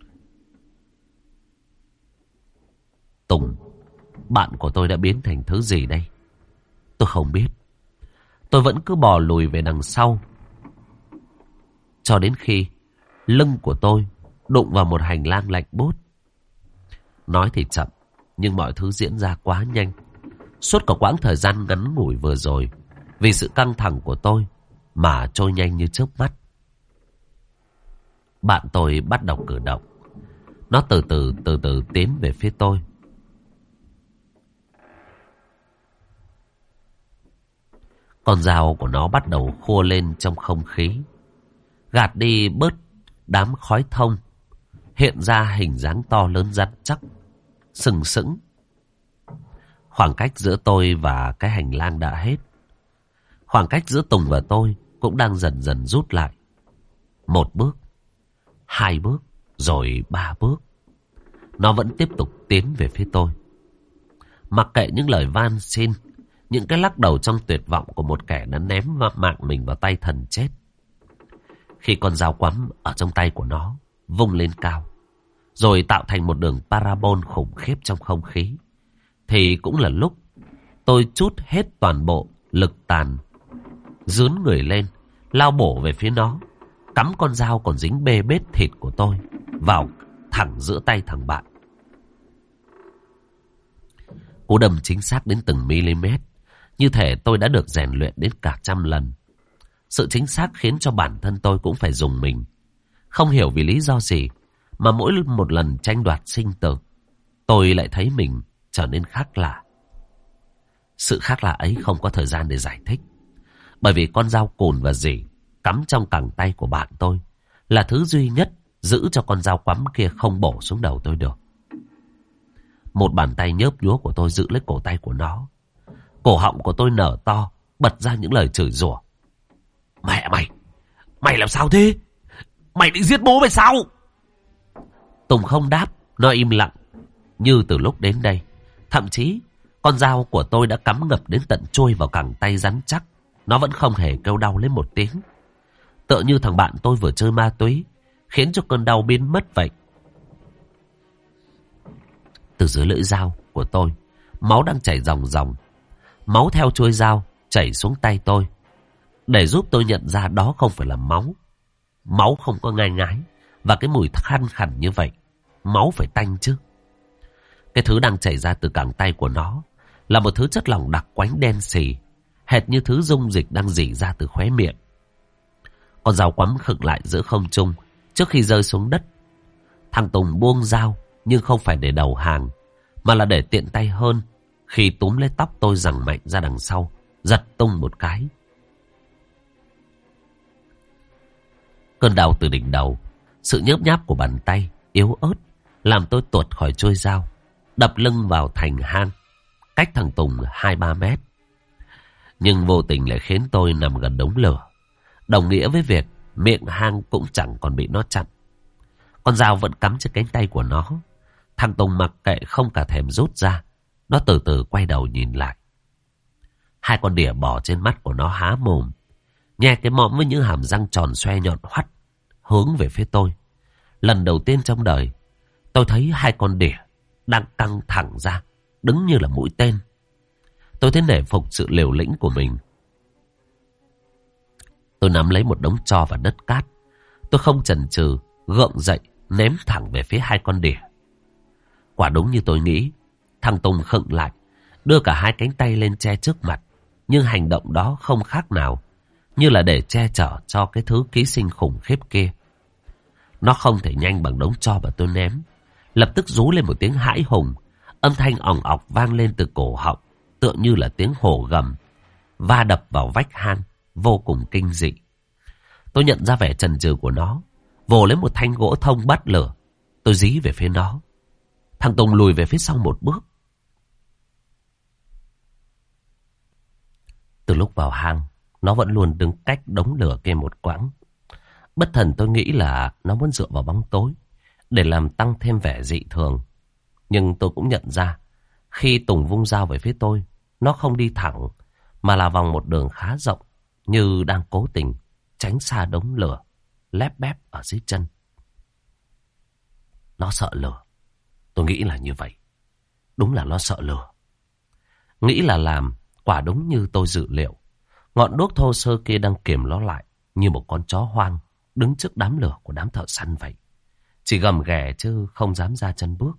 Tùng, bạn của tôi đã biến thành thứ gì đây? Tôi không biết. Tôi vẫn cứ bò lùi về đằng sau, cho đến khi lưng của tôi đụng vào một hành lang lạnh buốt. Nói thì chậm, nhưng mọi thứ diễn ra quá nhanh. Suốt cả quãng thời gian ngắn ngủi vừa rồi, vì sự căng thẳng của tôi mà trôi nhanh như chớp mắt. Bạn tôi bắt đầu cử động. Nó từ từ tiến về phía tôi. Con dao của nó bắt đầu khua lên trong không khí, gạt đi bớt đám khói thông, hiện ra hình dáng to lớn rắn chắc, sừng sững. Khoảng cách giữa tôi và cái hành lang đã hết. Khoảng cách giữa Tùng và tôi cũng đang dần dần rút lại. 1 bước, 2 bước, rồi 3 bước. Nó vẫn tiếp tục tiến về phía tôi. Mặc kệ những lời van xin, những cái lắc đầu trong tuyệt vọng của một kẻ đã ném mạng mình vào tay thần chết. Khi con dao quắm ở trong tay của nó vung lên cao, rồi tạo thành một đường parabol khủng khiếp trong không khí, thì cũng là lúc tôi trút hết toàn bộ lực tàn, dướn người lên, lao bổ về phía nó, cắm con dao còn dính bê bết thịt của tôi vào thẳng giữa tay thằng bạn. Cú đâm chính xác đến từng mm, như thể tôi đã được rèn luyện đến cả 100 lần. Sự chính xác khiến cho bản thân tôi cũng phải dùng mình. Không hiểu vì lý do gì mà mỗi một lần tranh đoạt sinh tử, tôi lại thấy mình trở nên khác lạ. Sự khác lạ ấy không có thời gian để giải thích, bởi vì con dao cùn và rỉ cắm trong cẳng tay của bạn tôi là thứ duy nhất giữ cho con dao quắm kia không bổ xuống đầu tôi được. Một bàn tay nhớp nhúa của tôi giữ lấy cổ tay của nó. Cổ họng của tôi nở to, bật ra những lời chửi rủa. Mẹ mày! Mày làm sao thế? Mày định giết bố mày sao? Tùng không đáp, nó im lặng. Như từ lúc đến đây, thậm chí con dao của tôi đã cắm ngập đến tận chui vào cẳng tay rắn chắc, nó vẫn không hề kêu đau lên một tiếng. Tựa như thằng bạn tôi vừa chơi ma túy, khiến cho cơn đau biến mất vậy. Từ dưới lưỡi dao của tôi, máu đang chảy ròng ròng. Máu theo chuôi dao chảy xuống tay tôi, để giúp tôi nhận ra đó không phải là máu. Máu không có ngai ngái và cái mùi khăn khẳn như vậy. Máu phải tanh chứ. Cái thứ đang chảy ra từ cẳng tay của nó là một thứ chất lỏng đặc quánh đen xì, hệt như thứ dung dịch đang rỉ ra từ khóe miệng. Con dao quắm khựng lại giữa không trung trước khi rơi xuống đất. Thằng Tùng buông dao, nhưng không phải để đầu hàng, mà là để tiện tay hơn khi túm lấy tóc tôi giằng mạnh ra đằng sau, giật tung một cái. Cơn đau từ đỉnh đầu, sự nhớp nháp của bàn tay yếu ớt làm tôi tuột khỏi chuôi dao, đập lưng vào thành hang, cách thằng Tùng 2-3 mét. Nhưng vô tình lại khiến tôi nằm gần đống lửa, đồng nghĩa với việc miệng hang cũng chẳng còn bị nó chặn. Con dao vẫn cắm trên cánh tay của nó. Thằng Tùng mặc kệ không cả thèm rút ra. Nó từ từ quay đầu nhìn lại. Hai con đỉa bò trên mắt của nó há mồm, nhe cái mõm với những hàm răng tròn xoe nhọn hoắt, hướng về phía tôi. Lần đầu tiên trong đời, tôi thấy hai con đỉa đang căng thẳng ra, đứng như là mũi tên. Tôi thấy nể phục sự liều lĩnh của mình. Tôi nắm lấy một đống tro và đất cát. Tôi không chần chừ, gượng dậy, ném thẳng về phía hai con đỉa. Quả đúng như tôi nghĩ, thằng Tùng khựng lại, đưa cả hai cánh tay lên che trước mặt. Nhưng hành động đó không khác nào như là để che chở cho cái thứ ký sinh khủng khiếp kia. Nó không thể nhanh bằng đống tro mà tôi ném. Lập tức rú lên một tiếng hãi hùng. Âm thanh ỏng ọc vang lên từ cổ họng, tựa như là tiếng hổ gầm va đập vào vách hang, vô cùng kinh dị. Tôi nhận ra vẻ chần chừ của nó, vồ lấy một thanh gỗ thông bắt lửa. Tôi dí về phía nó. Thằng Tùng lùi về phía sau một bước. Từ lúc vào hang, nó vẫn luôn đứng cách đống lửa kia một quãng. Bất thần tôi nghĩ là nó muốn dựa vào bóng tối để làm tăng thêm vẻ dị thường. Nhưng tôi cũng nhận ra, khi Tùng vung dao về phía tôi, nó không đi thẳng, mà là vòng một đường khá rộng, như đang cố tình tránh xa đống lửa lép bép ở dưới chân. Nó sợ lửa. Tôi nghĩ là như vậy. Đúng là nó sợ lửa. Nghĩ là làm, quả đúng như tôi dự liệu. Ngọn đuốc thô sơ kia đang kiềm nó lại, như một con chó hoang đứng trước đám lửa của đám thợ săn vậy. Chỉ gầm ghè chứ không dám ra chân bước.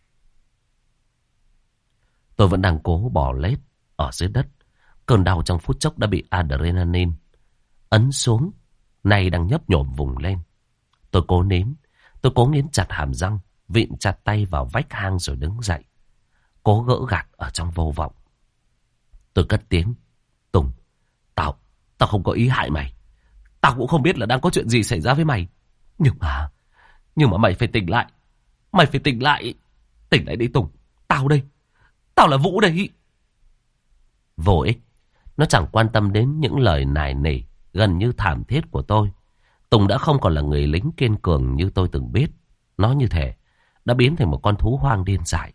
Tôi vẫn đang cố bò lết ở dưới đất. Cơn đau trong phút chốc đã bị adrenaline ấn xuống, nay đang nhấp nhổm vùng lên. Tôi cố nín, tôi cố nghiến chặt hàm răng, vịn chặt tay vào vách hang rồi đứng dậy, cố gỡ gạc ở trong vô vọng. Tôi cất tiếng: Tùng, tao không có ý hại mày. Tao cũng không biết là đang có chuyện gì xảy ra với mày. Nhưng mà mày phải tỉnh lại. Mày phải tỉnh lại. Tỉnh lại đi Tùng. Tao đây. Tao là Vũ đây. Vô ích. Nó chẳng quan tâm đến những lời nài nỉ gần như thảm thiết của tôi. Tùng đã không còn là người lính kiên cường như tôi từng biết. Nó như thể đã biến thành một con thú hoang điên dại,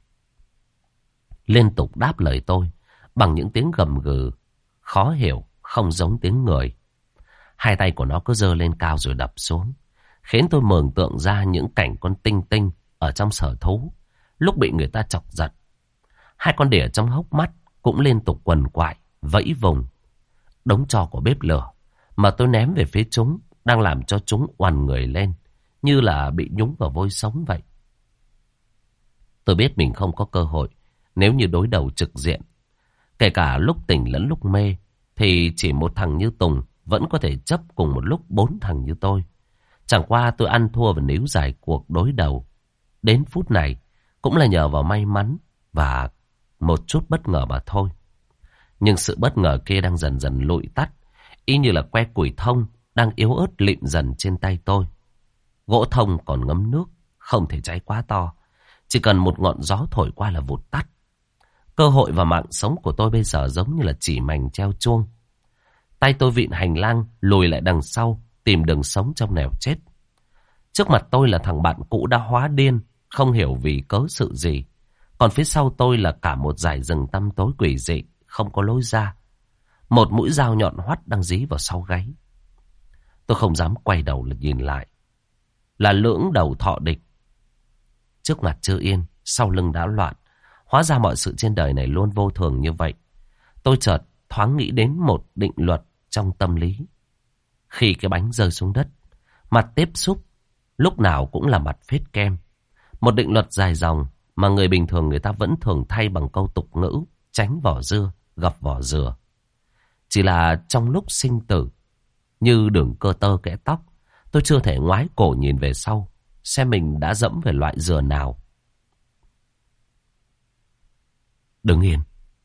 liên tục đáp lời tôi bằng những tiếng gầm gừ khó hiểu, không giống tiếng người. Hai tay của nó cứ giơ lên cao rồi đập xuống, khiến tôi mường tượng ra những cảnh con tinh tinh ở trong sở thú lúc bị người ta chọc giật. Hai con đỉa trong hốc mắt cũng liên tục quằn quại, vẫy vùng. Đống tro của bếp lửa mà tôi ném về phía chúng đang làm cho chúng oằn người lên, như là bị nhúng vào vôi sống vậy. Tôi biết mình không có cơ hội nếu như đối đầu trực diện. Kể cả lúc tỉnh lẫn lúc mê, thì chỉ một thằng như Tùng vẫn có thể chấp cùng một lúc 4 thằng như tôi. Chẳng qua tôi ăn thua và níu dài cuộc đối đầu đến phút này cũng là nhờ vào may mắn và một chút bất ngờ mà thôi. Nhưng sự bất ngờ kia đang dần dần lụi tắt, y như là que củi thông đang yếu ớt lịm dần trên tay tôi. Gỗ thông còn ngấm nước, không thể cháy quá to, chỉ cần một ngọn gió thổi qua là vụt tắt. Cơ hội và mạng sống của tôi bây giờ giống như là chỉ mảnh treo chuông. Tay tôi vịn hành lang lùi lại đằng sau, tìm đường sống trong nẻo chết. Trước mặt tôi là thằng bạn cũ đã hóa điên, không hiểu vì cớ sự gì. Còn phía sau tôi là cả một dải rừng tăm tối quỷ dị, không có lối ra. Một mũi dao nhọn hoắt đang dí vào sau gáy. Tôi không dám quay đầu nhìn lại. Là lưỡng đầu thọ địch. Trước mặt chưa yên, sau lưng đã loạn. Hóa ra mọi sự trên đời này luôn vô thường như vậy. Tôi chợt thoáng nghĩ đến một định luật trong tâm lý. Khi cái bánh rơi xuống đất, mặt tiếp xúc lúc nào cũng là mặt phết kem. Một định luật dài dòng mà người bình thường người ta vẫn thường thay bằng câu tục ngữ: tránh vỏ dưa, gặp vỏ dừa. Chỉ là trong lúc sinh tử, như đường cơ tơ kẽ tóc, tôi chưa thể ngoái cổ nhìn về sau, xem mình đã dẫm về loại dừa nào. Đứng yên.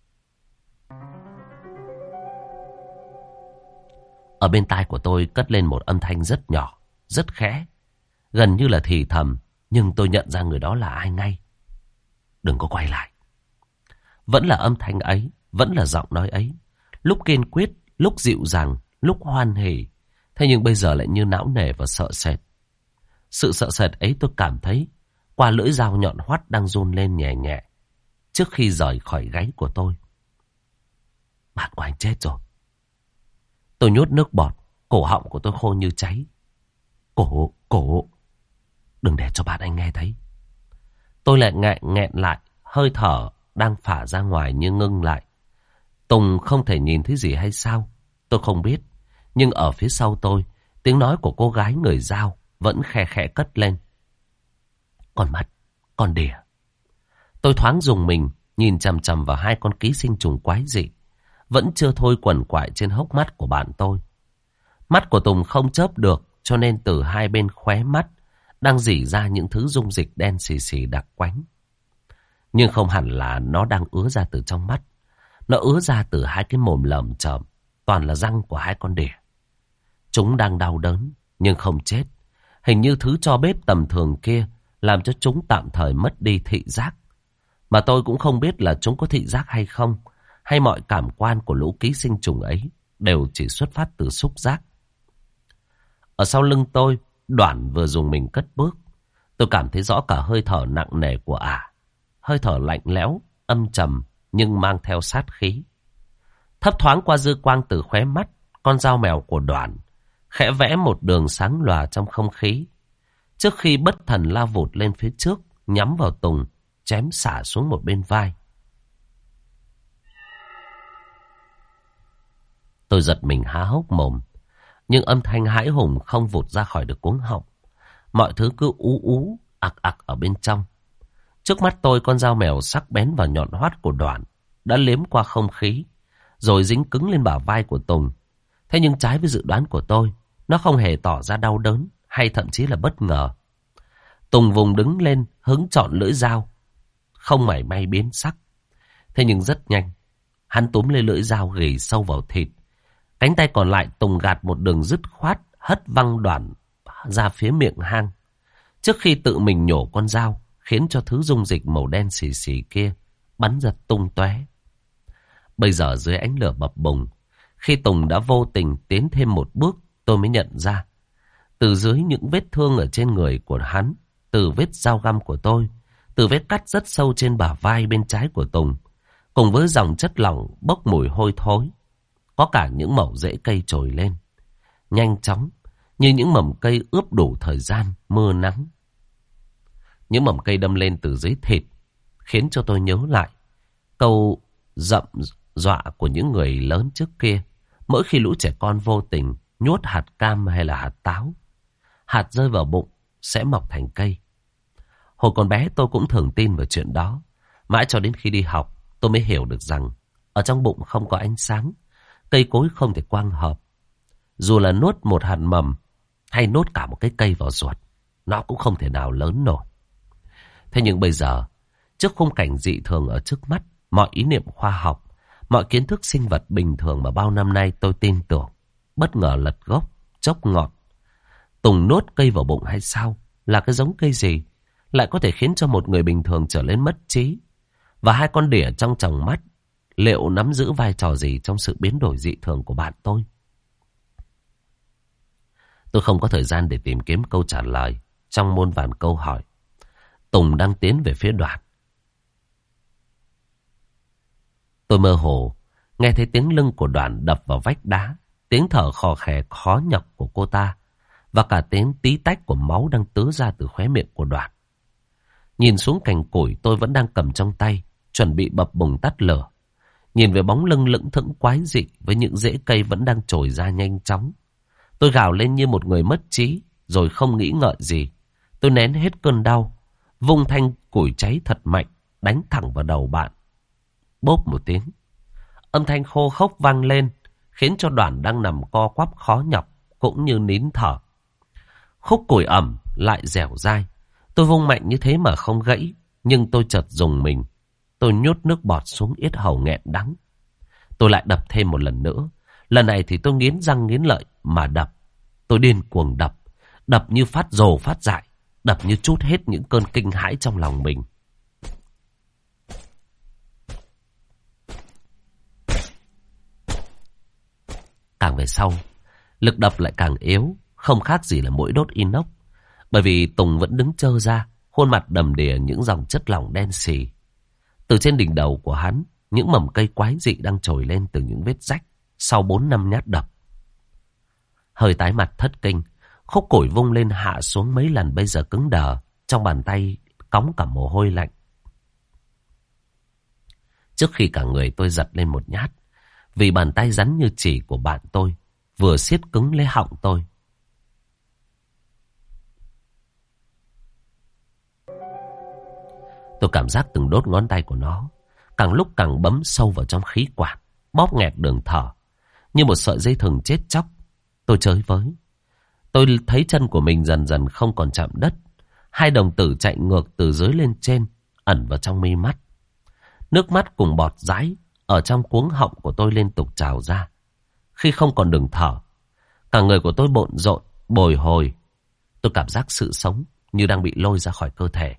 Ở bên tai của tôi cất lên một âm thanh rất nhỏ, rất khẽ, gần như là thì thầm, Nhưng tôi nhận ra người đó là ai ngay. Đừng có quay lại. Vẫn là âm thanh ấy, vẫn là giọng nói ấy. Lúc kiên quyết, lúc dịu dàng, lúc hoan hỉ. Thế nhưng bây giờ lại như não nề và sợ sệt. Sự sợ sệt ấy tôi cảm thấy qua lưỡi dao nhọn hoắt đang run lên nhẹ nhẹ trước khi rời khỏi gáy của tôi. Bạn của anh chết rồi. Tôi nhốt nước bọt, cổ họng của tôi khô như cháy. Cổ. Đừng để cho bạn anh nghe thấy. Tôi lại nghẹn lại, hơi thở đang phả ra ngoài như ngưng lại. Tùng không thể nhìn thấy gì hay sao? Tôi không biết. Nhưng ở phía sau tôi, tiếng nói của cô gái người Dao vẫn khe khẽ cất lên. Con mắt, con đỉa. Tôi thoáng dùng mình, nhìn chằm chằm vào hai con ký sinh trùng quái dị. Vẫn chưa thôi quằn quại trên hốc mắt của bạn tôi. Mắt của Tùng không chớp được, cho nên từ hai bên khóe mắt đang rỉ ra những thứ dung dịch đen xì xì đặc quánh. Nhưng không hẳn là nó đang ứa ra từ trong mắt. Nó ứa ra từ hai cái mồm lởm chởm, toàn là răng của hai con đỉa. Chúng đang đau đớn, nhưng không chết. Hình như thứ tro bếp tầm thường kia làm cho chúng tạm thời mất đi thị giác. Mà tôi cũng không biết là chúng có thị giác hay không, hay mọi cảm quan của lũ ký sinh trùng ấy đều chỉ xuất phát từ xúc giác. Ở sau lưng tôi, Đoản vừa dùng mình cất bước. Tôi cảm thấy rõ cả hơi thở nặng nề của ả. Hơi thở lạnh lẽo, âm trầm, nhưng mang theo sát khí. Thấp thoáng qua dư quang từ khóe mắt, con dao mèo của Đoản khẽ vẽ một đường sáng lòa trong không khí. Trước khi bất thần lao vụt lên phía trước, nhắm vào Tùng, chém xả xuống một bên vai. Tôi giật mình há hốc mồm, nhưng âm thanh hãi hùng không vụt ra khỏi được cuống họng. Mọi thứ cứ ú ú, ặc ặc ở bên trong. Trước mắt tôi, con dao mèo sắc bén và nhọn hoắt của Đoản đã liếm qua không khí, rồi dính cứng lên bả vai của Tùng. Thế nhưng trái với dự đoán của tôi, nó không hề tỏ ra đau đớn hay thậm chí là bất ngờ. Tùng vùng đứng lên, hứng chọn lưỡi dao, không mảy may biến sắc. Thế nhưng rất nhanh, hắn túm lấy lưỡi dao ghì sâu vào thịt. Cánh tay còn lại Tùng gạt một đường dứt khoát, hất văng Đoản ra phía miệng hang, trước khi tự mình nhổ con dao, khiến cho thứ dung dịch màu đen xì xì kia bắn ra tung tóe. Bây giờ dưới ánh lửa bập bùng, khi Tùng đã vô tình tiến thêm một bước, tôi mới nhận ra, từ dưới những vết thương ở trên người của hắn, từ vết dao găm của tôi, từ vết cắt rất sâu trên bả vai bên trái của Tùng, cùng với dòng chất lỏng bốc mùi hôi thối, có cả những mẩu rễ cây trồi lên, nhanh chóng, như những mầm cây ướp đủ thời gian mưa nắng. Những mầm cây đâm lên từ dưới thịt, khiến cho tôi nhớ lại câu dậm dọa của những người lớn trước kia. Mỗi khi lũ trẻ con vô tình nhốt hạt cam hay là hạt táo, hạt rơi vào bụng sẽ mọc thành cây. Hồi còn bé tôi cũng thường tin vào chuyện đó. Mãi cho đến khi đi học, tôi mới hiểu được rằng ở trong bụng không có ánh sáng, cây cối không thể quang hợp. Dù là nuốt một hạt mầm hay nuốt cả một cái cây vào ruột, nó cũng không thể nào lớn nổi. Thế nhưng bây giờ, trước khung cảnh dị thường ở trước mắt, mọi ý niệm khoa học, mọi kiến thức sinh vật bình thường mà bao năm nay tôi tin tưởng, bất ngờ lật gốc, chốc ngọn. Tùng nuốt cây vào bụng hay sao? Là cái giống cây gì lại có thể khiến cho một người bình thường trở nên mất trí? Và hai con đỉa trong tròng mắt liệu nắm giữ vai trò gì trong sự biến đổi dị thường của bạn tôi? Tôi không có thời gian để tìm kiếm câu trả lời trong muôn vàn câu hỏi. Tùng đang tiến về phía Đoản. Tôi mơ hồ nghe thấy tiếng lưng của Đoản đập vào vách đá, tiếng thở khò khè khó nhọc của cô ta, và cả tiếng tí tách của máu đang tứa ra từ khóe miệng của Đoản. Nhìn xuống cành củi tôi vẫn đang cầm trong tay, chuẩn bị bập bùng tắt lửa. Nhìn về bóng lưng lững thững quái dị với những rễ cây vẫn đang trồi ra nhanh chóng, tôi gào lên như một người mất trí, rồi không nghĩ ngợi gì. Tôi nén hết cơn đau, vung thanh củi cháy thật mạnh, đánh thẳng vào đầu bạn. Bốp một tiếng, âm thanh khô khốc vang lên, khiến cho Đoản đang nằm co quắp khó nhọc cũng như nín thở. Khúc củi ẩm lại dẻo dai. Tôi vung mạnh như thế mà không gãy, nhưng tôi chợt rùng mình. Tôi nhốt nước bọt xuống yết hầu nghẹn đắng. Tôi lại đập thêm một lần nữa. Lần này thì tôi nghiến răng nghiến lợi mà đập. Tôi điên cuồng đập, đập như phát rồ phát dại. đập như trút hết những cơn kinh hãi trong lòng mình. Càng về sau, lực đập lại càng yếu, không khác gì là mũi đốt inox. Bởi vì Tùng vẫn đứng trơ ra, khuôn mặt đầm đìa những dòng chất lỏng đen xì. Từ trên đỉnh đầu của hắn, những mầm cây quái dị đang trồi lên từ những vết rách sau 4-5 nhát đập. Hơi tái mặt thất kinh, khúc củi vung lên hạ xuống mấy lần bây giờ cứng đờ, trong bàn tay cóng cả mồ hôi lạnh. Trước khi cả người tôi giật lên một nhát, vì bàn tay rắn như chỉ của bạn tôi vừa siết cứng lấy họng tôi. Tôi cảm giác từng đốt ngón tay của nó càng lúc càng bấm sâu vào trong khí quản, bóp nghẹt đường thở như một sợi dây thừng chết chóc. Tôi chới với. Tôi thấy chân của mình dần dần không còn chạm đất. Hai đồng tử chạy ngược từ dưới lên trên, ẩn vào trong mi mắt. Nước mắt cùng bọt dãi ở trong cuống họng của tôi liên tục trào ra. Khi không còn đường thở, cả người của tôi bộn rộn, bồi hồi. Tôi cảm giác sự sống như đang bị lôi ra khỏi cơ thể.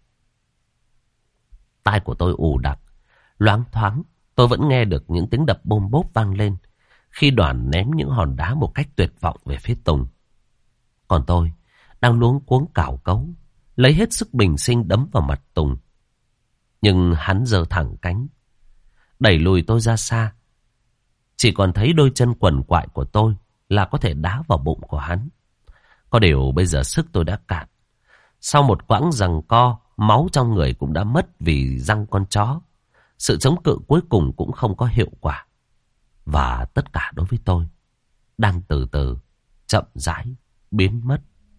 Tai của tôi ù đặc, loáng thoáng. Tôi vẫn nghe được những tiếng đập bôm bốp vang lên khi Đoàn ném những hòn đá một cách tuyệt vọng về phía Tùng. Còn tôi đang luống cuống cào cấu, lấy hết sức bình sinh đấm vào mặt Tùng. Nhưng hắn giơ thẳng cánh, đẩy lùi tôi ra xa. Chỉ còn thấy đôi chân quằn quại của tôi là có thể đá vào bụng của hắn. Có điều bây giờ sức tôi đã cạn. Sau một quãng giằng co, máu trong người cũng đã mất vì răng con chó. Sự chống cự cuối cùng cũng không có hiệu quả. Và tất cả đối với tôi đang từ từ, chậm rãi biến mất.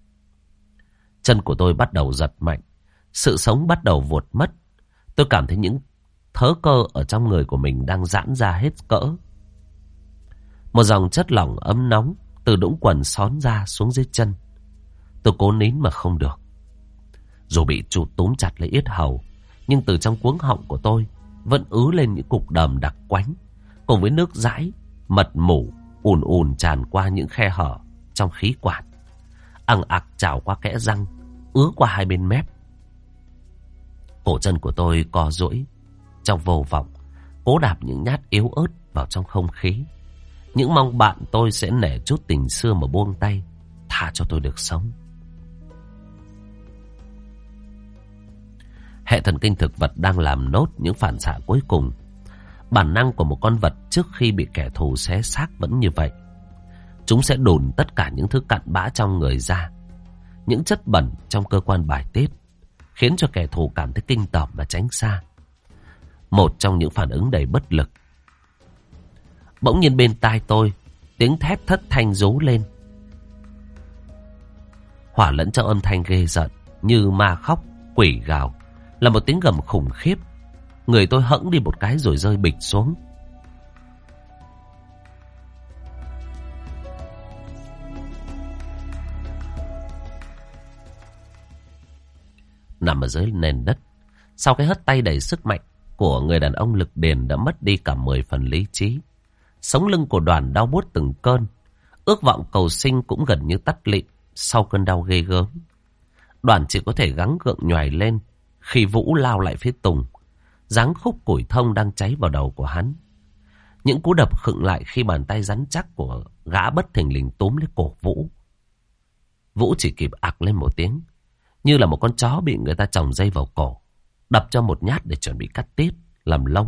Chân của tôi bắt đầu giật mạnh. Sự sống bắt đầu vụt mất. Tôi cảm thấy những thớ cơ ở trong người của mình đang giãn ra hết cỡ. Một dòng chất lỏng ấm nóng từ đũng quần xón ra xuống dưới chân. Tôi cố nín mà không được. Dù bị trụ túm chặt lấy yết hầu, nhưng từ trong cuống họng của tôi vẫn ứ lên những cục đờm đặc quánh, cùng với nước dãi, mật mủ ùn ùn tràn qua những khe hở trong khí quản, ằng ặc trào qua kẽ răng, ứa qua hai bên mép. Cổ chân của tôi co duỗi trong vô vọng, cố đạp những nhát yếu ớt vào trong không khí, những mong bạn tôi sẽ nể chút tình xưa mà buông tay, tha cho tôi được sống. Hệ thần kinh thực vật đang làm nốt những phản xạ cuối cùng. Bản năng của một con vật trước khi bị kẻ thù xé xác vẫn như vậy. Chúng sẽ đồn tất cả những thứ cặn bã trong người ra, những chất bẩn trong cơ quan bài tiết, khiến cho kẻ thù cảm thấy kinh tởm và tránh xa. Một trong những phản ứng đầy bất lực. Bỗng nhiên bên tai tôi, tiếng thét thất thanh rú lên, hòa lẫn trong âm thanh ghê rợn như ma khóc, quỷ gào, là một tiếng gầm khủng khiếp. Người tôi hẫng đi một cái rồi rơi bịch xuống. Nằm ở dưới nền đất, sau cái hất tay đầy sức mạnh của người đàn ông lực điền đã mất đi cả 10 phần lý trí. Sống lưng của Đoàn đau buốt từng cơn, ước vọng cầu sinh cũng gần như tắt lịm sau cơn đau ghê gớm. Đoàn chỉ có thể gắng gượng nhoài lên khi Vũ lao lại phía Tùng, giáng khúc củi thông đang cháy vào đầu của hắn. Những cú đập khựng lại khi bàn tay rắn chắc của gã bất thình lình túm lấy cổ Vũ. Vũ chỉ kịp ặc lên một tiếng, như là một con chó bị người ta chòng dây vào cổ, đập cho một nhát để chuẩn bị cắt tiết, làm lông.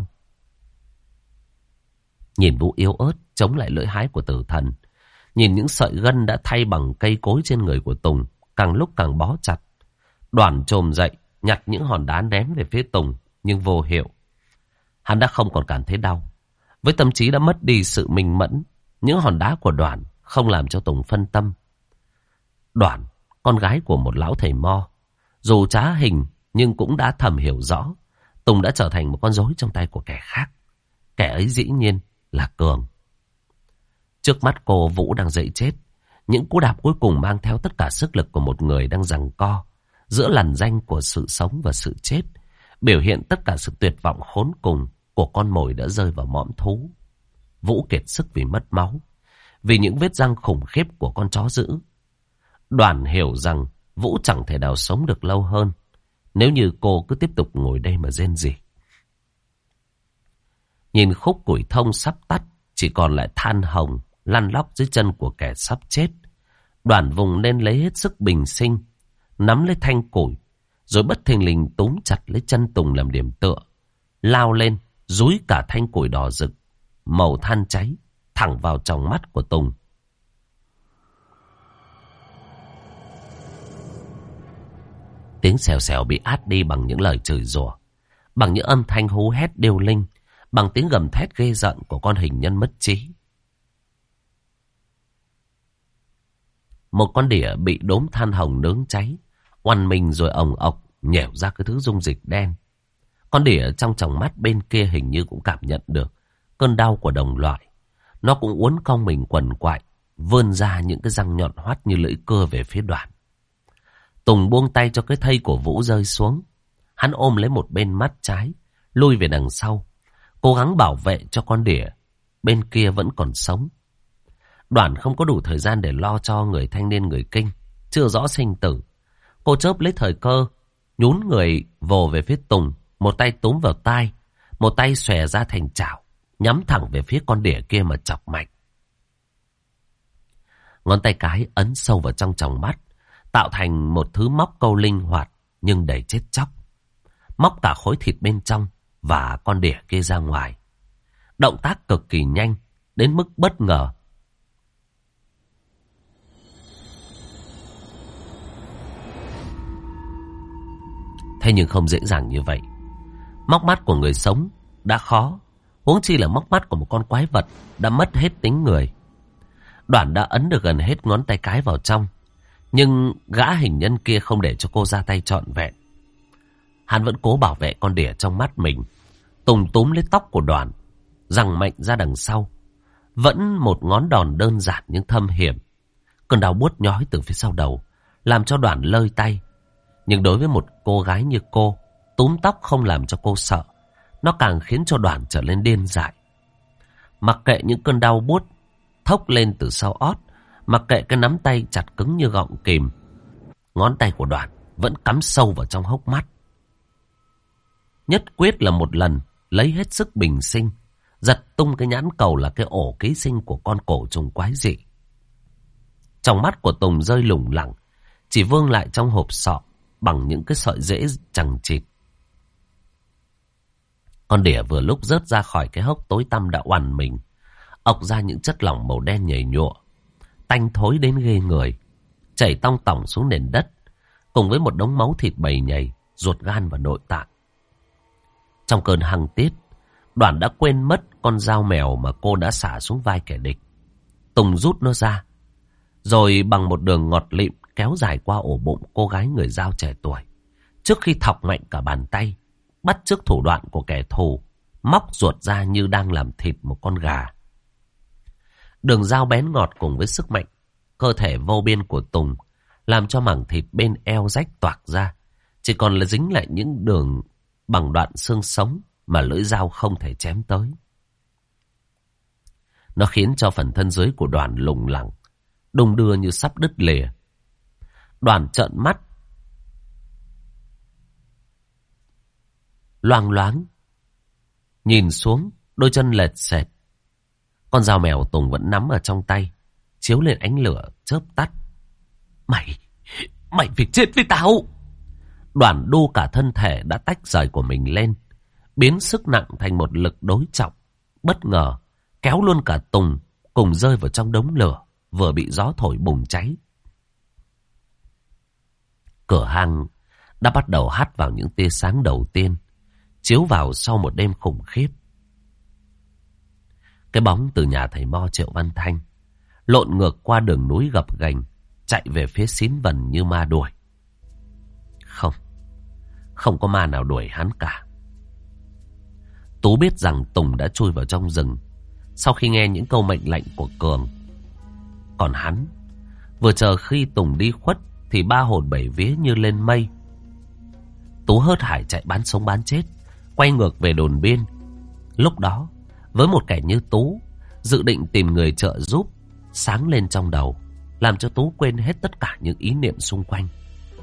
Nhìn Vũ yếu ớt chống lại lưỡi hái của tử thần, nhìn những sợi gân đã thay bằng cây cối trên người của Tùng càng lúc càng bó chặt, Đoàn chồm dậy nhặt những hòn đá ném về phía Tùng, nhưng vô hiệu. Hắn đã không còn cảm thấy đau. Với tâm trí đã mất đi sự minh mẫn, những hòn đá của Đoàn không làm cho Tùng phân tâm. Đoàn, con gái của một lão thầy mo, dù trá hình nhưng cũng đã thầm hiểu rõ Tùng đã trở thành một con rối trong tay của kẻ khác. Kẻ ấy dĩ nhiên là Cường. Trước mắt cô, Vũ đang dậy chết. Những cú đạp cuối cùng mang theo tất cả sức lực của một người đang giằng co giữa lằn ranh của sự sống và sự chết, biểu hiện tất cả sự tuyệt vọng khốn cùng của con mồi đã rơi vào mõm thú. Vũ kiệt sức vì mất máu, vì những vết răng khủng khiếp của con chó dữ. Đoàn hiểu rằng Vũ chẳng thể nào sống được lâu hơn nếu như cô cứ tiếp tục ngồi đây mà rên rỉ. Nhìn khúc củi thông sắp tắt, chỉ còn lại than hồng lăn lóc dưới chân của kẻ sắp chết. Đoàn vùng lên lấy hết sức bình sinh, nắm lấy thanh củi, rồi bất thình lình túm chặt lấy chân Tùng làm điểm tựa, lao lên, dúi cả thanh củi đỏ rực, màu than cháy, thẳng vào tròng mắt của Tùng. Tiếng xèo xèo bị át đi bằng những lời chửi rủa, bằng những âm thanh hú hét điêu linh, bằng tiếng gầm thét ghê rợn của con hình nhân mất trí. Một con đỉa bị đốm than hồng nướng cháy, oằn mình rồi ồng ọc nhẻo ra cái thứ dung dịch đen. Con đỉa trong tròng mắt bên kia hình như cũng cảm nhận được cơn đau của đồng loại. Nó cũng uốn cong mình quằn quại, vươn ra những cái răng nhọn hoắt như lưỡi cưa về phía Đoàn. Tùng buông tay cho cái thây của Vũ rơi xuống. Hắn ôm lấy một bên mắt trái, lui về đằng sau, cố gắng bảo vệ cho con đỉa bên kia vẫn còn sống. Đoàn không có đủ thời gian để lo cho người thanh niên người Kinh chưa rõ sinh tử. Cô chớp lấy thời cơ, nhún người vồ về phía Tùng, một tay túm vào tai, một tay xòe ra thành chảo, nhắm thẳng về phía con đỉa kia mà chọc mạnh. Ngón tay cái ấn sâu vào trong tròng mắt, tạo thành một thứ móc câu linh hoạt nhưng đầy chết chóc. Móc cả khối thịt bên trong và con đỉa kia ra ngoài. Động tác cực kỳ nhanh, đến mức bất ngờ. Thế nhưng không dễ dàng như vậy. Móc mắt của người sống đã khó, huống chi là móc mắt của một con quái vật đã mất hết tính người. Đoàn đã ấn được gần hết ngón tay cái vào trong, nhưng gã hình nhân kia không để cho cô ra tay trọn vẹn. Hắn vẫn cố bảo vệ con đỉa trong mắt mình. Tùng túm lấy tóc của Đoàn, giằng mạnh ra đằng sau. Vẫn một ngón đòn đơn giản nhưng thâm hiểm. Cơn đau buốt nhói từ phía sau đầu làm cho Đoàn lơi tay. Nhưng đối với một cô gái như cô, túm tóc không làm cho cô sợ, nó càng khiến cho Đoàn trở nên điên dại. Mặc kệ những cơn đau buốt thốc lên từ sau ót, mặc kệ cái nắm tay chặt cứng như gọng kìm, ngón tay của Đoàn vẫn cắm sâu vào trong hốc mắt. Nhất quyết là một lần lấy hết sức bình sinh, giật tung cái nhãn cầu là cái ổ ký sinh của con cổ trùng quái dị. Trong mắt của Tùng rơi lủng lẳng, chỉ vương lại trong hộp sọ bằng những cái sợi rễ chằng chịt. Con đỉa vừa lúc rớt ra khỏi cái hốc tối tăm đã oằn mình, ọc ra những chất lỏng màu đen nhầy nhụa, tanh thối đến ghê người, chảy tong tỏng xuống nền đất, cùng với một đống máu thịt bầy nhầy, ruột gan và nội tạng. Trong cơn hăng tiết, Đoàn đã quên mất con dao mèo mà cô đã xả xuống vai kẻ địch. Tùng rút nó ra, rồi bằng một đường ngọt lịm kéo dài qua ổ bụng cô gái người Dao trẻ tuổi, trước khi thọc mạnh cả bàn tay, bắt chước thủ đoạn của kẻ thù, móc ruột ra như đang làm thịt một con gà. Đường dao bén ngọt cùng với sức mạnh cơ thể vô biên của Tùng làm cho mảng thịt bên eo rách toạc ra, chỉ còn là dính lại những đường bằng đoạn xương sống mà lưỡi dao không thể chém tới. Nó khiến cho phần thân dưới của Đoàn lủng lẳng, đung đưa như sắp đứt lìa. Đoàn trợn mắt, loang loáng, nhìn xuống, đôi chân lệch sệt. Con dao mèo Tùng vẫn nắm ở trong tay, chiếu lên ánh lửa chớp tắt. Mày phải chết với tao! Đoàn đu cả thân thể đã tách rời của mình lên, biến sức nặng thành một lực đối trọng, bất ngờ kéo luôn cả Tùng cùng rơi vào trong đống lửa vừa bị gió thổi bùng cháy. Cửa hang đã bắt đầu hắt vào những tia sáng đầu tiên, chiếu vào sau một đêm khủng khiếp. Cái bóng từ nhà thầy mo Triệu Văn Thanh lộn ngược qua đường núi gập ghềnh, chạy về phía Xín Vần như ma đuổi. Không có ma nào đuổi hắn cả. Tú biết rằng Tùng đã chui vào trong rừng sau khi nghe những câu mệnh lệnh của Cường. Còn hắn, vừa chờ khi Tùng đi khuất thì ba hồn bảy vía như lên mây. Tú hớt hải chạy bán sống bán chết, quay ngược về đồn biên. Lúc đó, với một kẻ như Tú, dự định tìm người trợ giúp sáng lên trong đầu, làm cho Tú quên hết tất cả những ý niệm xung quanh.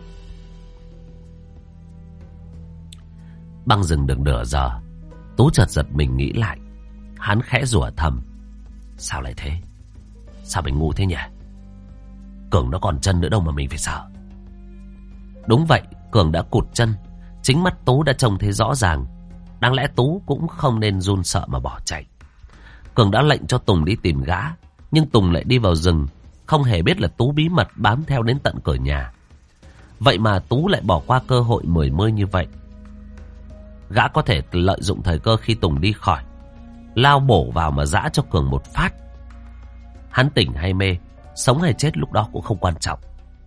Băng rừng được nửa giờ, Tú chợt giật mình nghĩ lại. Hắn khẽ rủa thầm. Sao lại thế? Sao mình ngu thế nhỉ? Cường nó còn chân nữa đâu mà mình phải sợ. Đúng vậy, Cường đã cụt chân. Chính mắt Tú đã trông thấy rõ ràng. Đáng lẽ Tú cũng không nên run sợ mà bỏ chạy. Cường đã lệnh cho Tùng đi tìm gã, nhưng Tùng lại đi vào rừng, không hề biết là Tú bí mật bám theo đến tận cửa nhà. Vậy mà Tú lại bỏ qua cơ hội mười mươi như vậy. Gã có thể lợi dụng thời cơ khi Tùng đi khỏi, lao bổ vào mà giã cho Cường một phát. Hắn tỉnh hay mê, sống hay chết lúc đó cũng không quan trọng.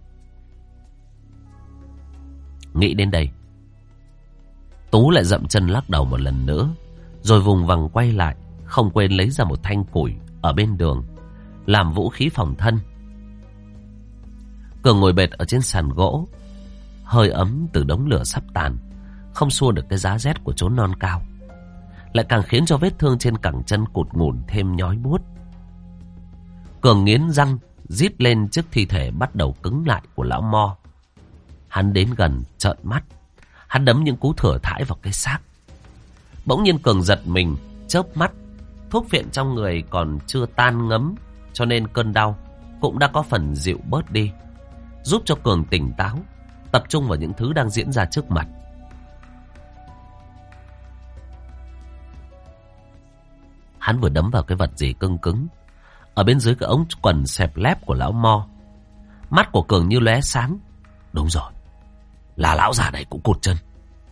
Nghĩ đến đây, Tú lại dậm chân lắc đầu một lần nữa, rồi vùng vằng quay lại, không quên lấy ra một thanh củi ở bên đường làm vũ khí phòng thân. Cường ngồi bệt ở trên sàn gỗ, hơi ấm từ đống lửa sắp tàn không xua được cái giá rét của chốn non cao, lại càng khiến cho vết thương trên cẳng chân cụt ngủn thêm nhói buốt. Cường nghiến răng rít lên trước thi thể bắt đầu cứng lại của lão Mo. Hắn đến gần trợn mắt, hắn đấm những cú thừa thãi vào cái xác. Bỗng nhiên Cường giật mình, chớp mắt. Thuốc phiện trong người còn chưa tan ngấm, cho nên cơn đau cũng đã có phần dịu bớt đi, giúp cho Cường tỉnh táo, tập trung vào những thứ đang diễn ra trước mặt. Hắn vừa đấm vào cái vật gì cứng cứng ở bên dưới cái ống quần xẹp lép của lão Mo. Mắt của Cường như lóe sáng. Đúng rồi, là lão già này cũng cụt chân.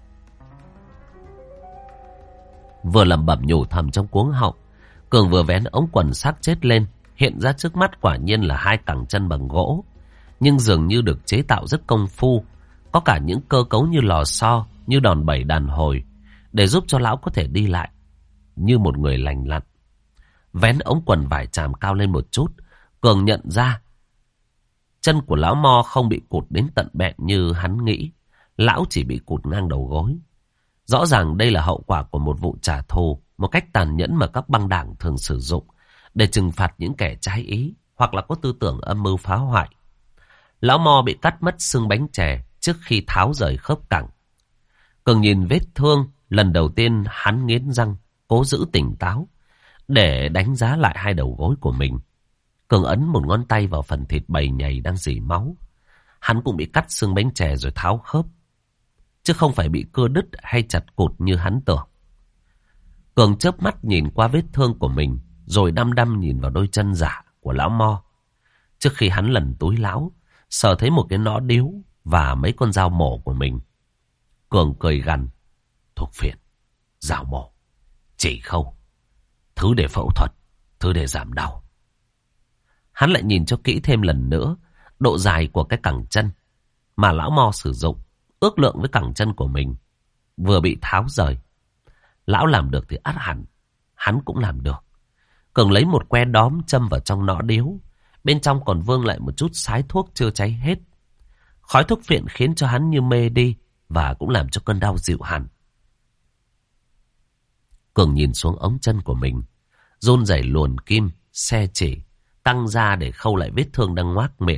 Vừa lẩm bẩm nhủ thầm trong cuống họng, Cường vừa vén ống quần xác chết lên. Hiện ra trước mắt quả nhiên là hai cẳng chân bằng gỗ, nhưng dường như được chế tạo rất công phu, có cả những cơ cấu như lò xo, như đòn bẩy đàn hồi, để giúp cho lão có thể đi lại như một người lành lặn. Vén ống quần vải tràm cao lên một chút, Cường nhận ra chân của lão Mo không bị cụt đến tận bẹn như hắn nghĩ. Lão chỉ bị cụt ngang đầu gối. Rõ ràng đây là hậu quả của một vụ trả thù, một cách tàn nhẫn mà các băng đảng thường sử dụng để trừng phạt những kẻ trái ý hoặc là có tư tưởng âm mưu phá hoại. Lão Mo bị cắt mất xương bánh chè trước khi tháo rời khớp cẳng. Cường nhìn vết thương, lần đầu tiên hắn nghiến răng, cố giữ tỉnh táo để đánh giá lại hai đầu gối của mình. Cường ấn một ngón tay vào phần thịt bầy nhầy đang rỉ máu. Hắn cũng bị cắt xương bánh chè rồi tháo khớp, chứ không phải bị cưa đứt hay chặt cụt như hắn tưởng. Cường chớp mắt nhìn qua vết thương của mình, rồi đăm đăm nhìn vào đôi chân giả của lão Mo. Trước khi hắn lần túi lão, sờ thấy một cái nõ điếu và mấy con dao mổ của mình. Cường cười gằn. Thuốc phiện, dao mổ, chỉ khâu, thứ để phẫu thuật, thứ để giảm đau. Hắn lại nhìn cho kỹ thêm lần nữa độ dài của cái cẳng chân mà lão Mo sử dụng, ước lượng với cẳng chân của mình vừa bị tháo rời. Lão làm được thì ắt hẳn hắn cũng làm được. Cường lấy một que đóm châm vào trong nõ điếu, bên trong còn vương lại một chút sái thuốc chưa cháy hết. Khói thuốc phiện khiến cho hắn như mê đi, và cũng làm cho cơn đau dịu hẳn. Cường nhìn xuống ống chân của mình, run rẩy luồn kim, xe chỉ, tăng ra để khâu lại vết thương đang ngoác miệng.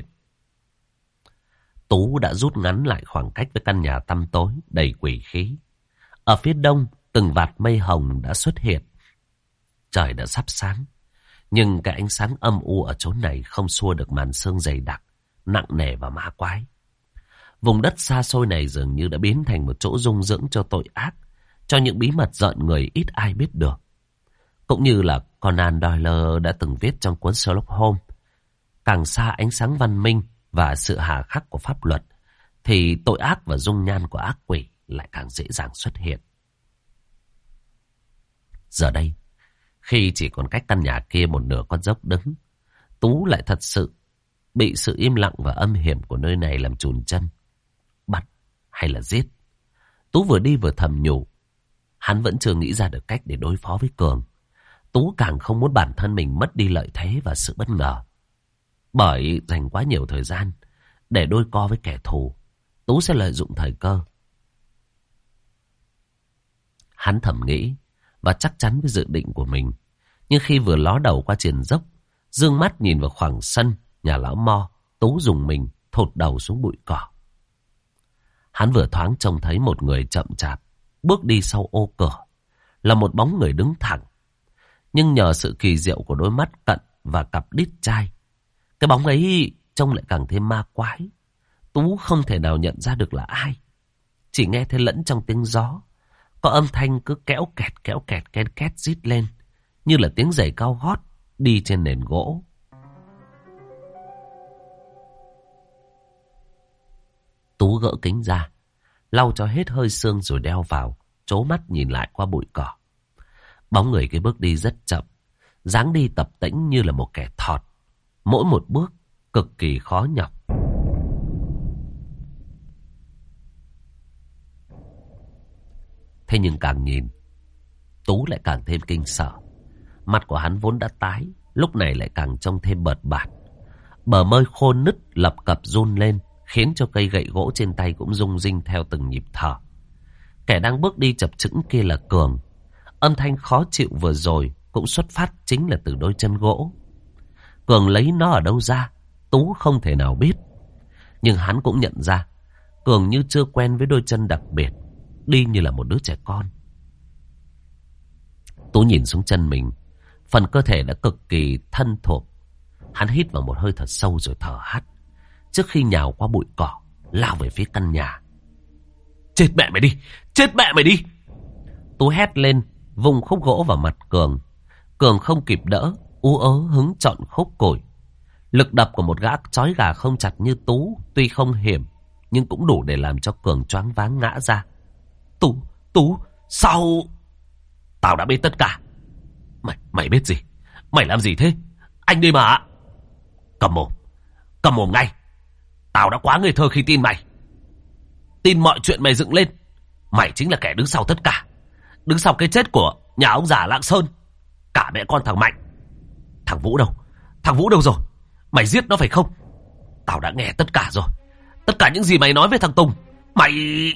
Tú đã rút ngắn lại khoảng cách với căn nhà tăm tối đầy quỷ khí. Ở phía đông, từng vạt mây hồng đã xuất hiện. Trời đã sắp sáng, nhưng cái ánh sáng âm u ở chốn này không xua được màn sương dày đặc, nặng nề và ma quái. Vùng đất xa xôi này dường như đã biến thành một chỗ dung dưỡng cho tội ác, cho những bí mật rợn người ít ai biết được. Cũng như là Conan Doyle đã từng viết trong cuốn Sherlock Holmes, càng xa ánh sáng văn minh và sự hà khắc của pháp luật, thì tội ác và dung nhan của ác quỷ lại càng dễ dàng xuất hiện. Giờ đây, khi chỉ còn cách căn nhà kia một nửa con dốc đứng, Tú lại thật sự bị sự im lặng và âm hiểm của nơi này làm chùn chân. Bắt hay là giết? Tú vừa đi vừa thầm nhủ. Hắn vẫn chưa nghĩ ra được cách để đối phó với Cường. Tú càng không muốn bản thân mình mất đi lợi thế và sự bất ngờ. Bởi dành quá nhiều thời gian để đôi co với kẻ thù, Tú sẽ lợi dụng thời cơ. Hắn thầm nghĩ và chắc chắn với dự định của mình. Nhưng khi vừa ló đầu qua triền dốc, dương mắt nhìn vào khoảng sân nhà lão Mo, Tú dùng mình thụt đầu xuống bụi cỏ. Hắn vừa thoáng trông thấy một người chậm chạp bước đi sau ô cửa là một bóng người đứng thẳng. Nhưng nhờ sự kỳ diệu của đôi mắt cận và cặp đít chai, cái bóng ấy trông lại càng thêm ma quái. Tú không thể nào nhận ra được là ai. Chỉ nghe thấy lẫn trong tiếng gió có âm thanh cứ kéo kẹt ken két rít lên, như là tiếng giày cao gót đi trên nền gỗ. Tú gỡ kính ra, lau cho hết hơi sương rồi đeo vào, trố mắt nhìn lại qua bụi cỏ. Bóng người cái bước đi rất chậm, dáng đi tập tễnh như là một kẻ thọt, mỗi một bước cực kỳ khó nhọc. Thế nhưng càng nhìn, Tú lại càng thêm kinh sợ. Mặt của hắn vốn đã tái, lúc này lại càng trông thêm bợt bạt. Bờ môi khô nứt lập cập run lên, khiến cho cây gậy gỗ trên tay cũng rung rinh theo từng nhịp thở. Kẻ đang bước đi chập chững kia là Cường. Âm thanh khó chịu vừa rồi cũng xuất phát chính là từ đôi chân gỗ. Cường lấy nó ở đâu ra, Tú không thể nào biết. Nhưng hắn cũng nhận ra Cường như chưa quen với đôi chân đặc biệt, đi như là một đứa trẻ con. Tú nhìn xuống chân mình, phần cơ thể đã cực kỳ thân thuộc. Hắn hít vào một hơi thật sâu rồi thở hắt, trước khi nhào qua bụi cỏ, lao về phía căn nhà. Chết mẹ mày đi! Chết mẹ mày đi! Tú hét lên, vùng khúc gỗ vào mặt Cường. Cường không kịp đỡ, ú ớ hứng chọn khúc củi. Lực đập của một gã trói gà không chặt như Tú tuy không hiểm, nhưng cũng đủ để làm cho Cường choáng váng ngã ra. Tú, sao? Tao đã biết tất cả. Mày biết gì? Mày làm gì thế? Anh đi mà. Cầm mồm ngay. Tao đã quá ngây thơ khi tin mày. Tin mọi chuyện mày dựng lên. Mày chính là kẻ đứng sau tất cả. Đứng sau cái chết của nhà ông già Lạng Sơn. Cả mẹ con thằng Mạnh. Thằng Vũ đâu? Thằng Vũ đâu rồi? Mày giết nó phải không? Tao đã nghe tất cả rồi. Tất cả những gì mày nói với thằng Tùng. Mày...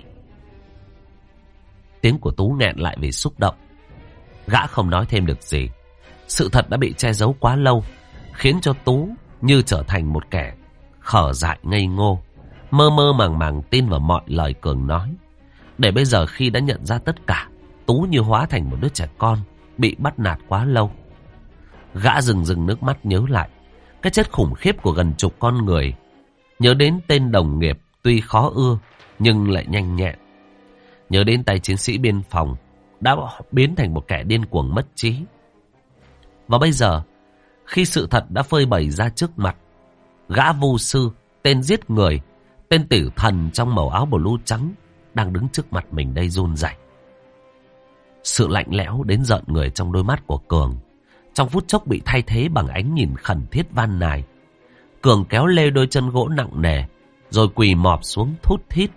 Tiếng của Tú nghẹn lại vì xúc động. Gã không nói thêm được gì. Sự thật đã bị che giấu quá lâu, khiến cho Tú như trở thành một kẻ khờ dại ngây ngô, mơ mơ màng màng tin vào mọi lời Cường nói. Để bây giờ khi đã nhận ra tất cả, Tú như hóa thành một đứa trẻ con bị bắt nạt quá lâu. Gã rừng nước mắt nhớ lại cái chết khủng khiếp của gần chục con người, nhớ đến tên đồng nghiệp tuy khó ưa nhưng lại nhanh nhẹn, nhớ đến tay chiến sĩ biên phòng đã biến thành một kẻ điên cuồng mất trí. Và bây giờ, khi sự thật đã phơi bày ra trước mặt, gã vu sư, tên giết người, tên tử thần trong màu áo blue trắng đang đứng trước mặt mình đây run rẩy. Sự lạnh lẽo đến rợn người trong đôi mắt của Cường trong phút chốc bị thay thế bằng ánh nhìn khẩn thiết van nài. Cường kéo lê đôi chân gỗ nặng nề rồi quỳ mọp xuống thút thít.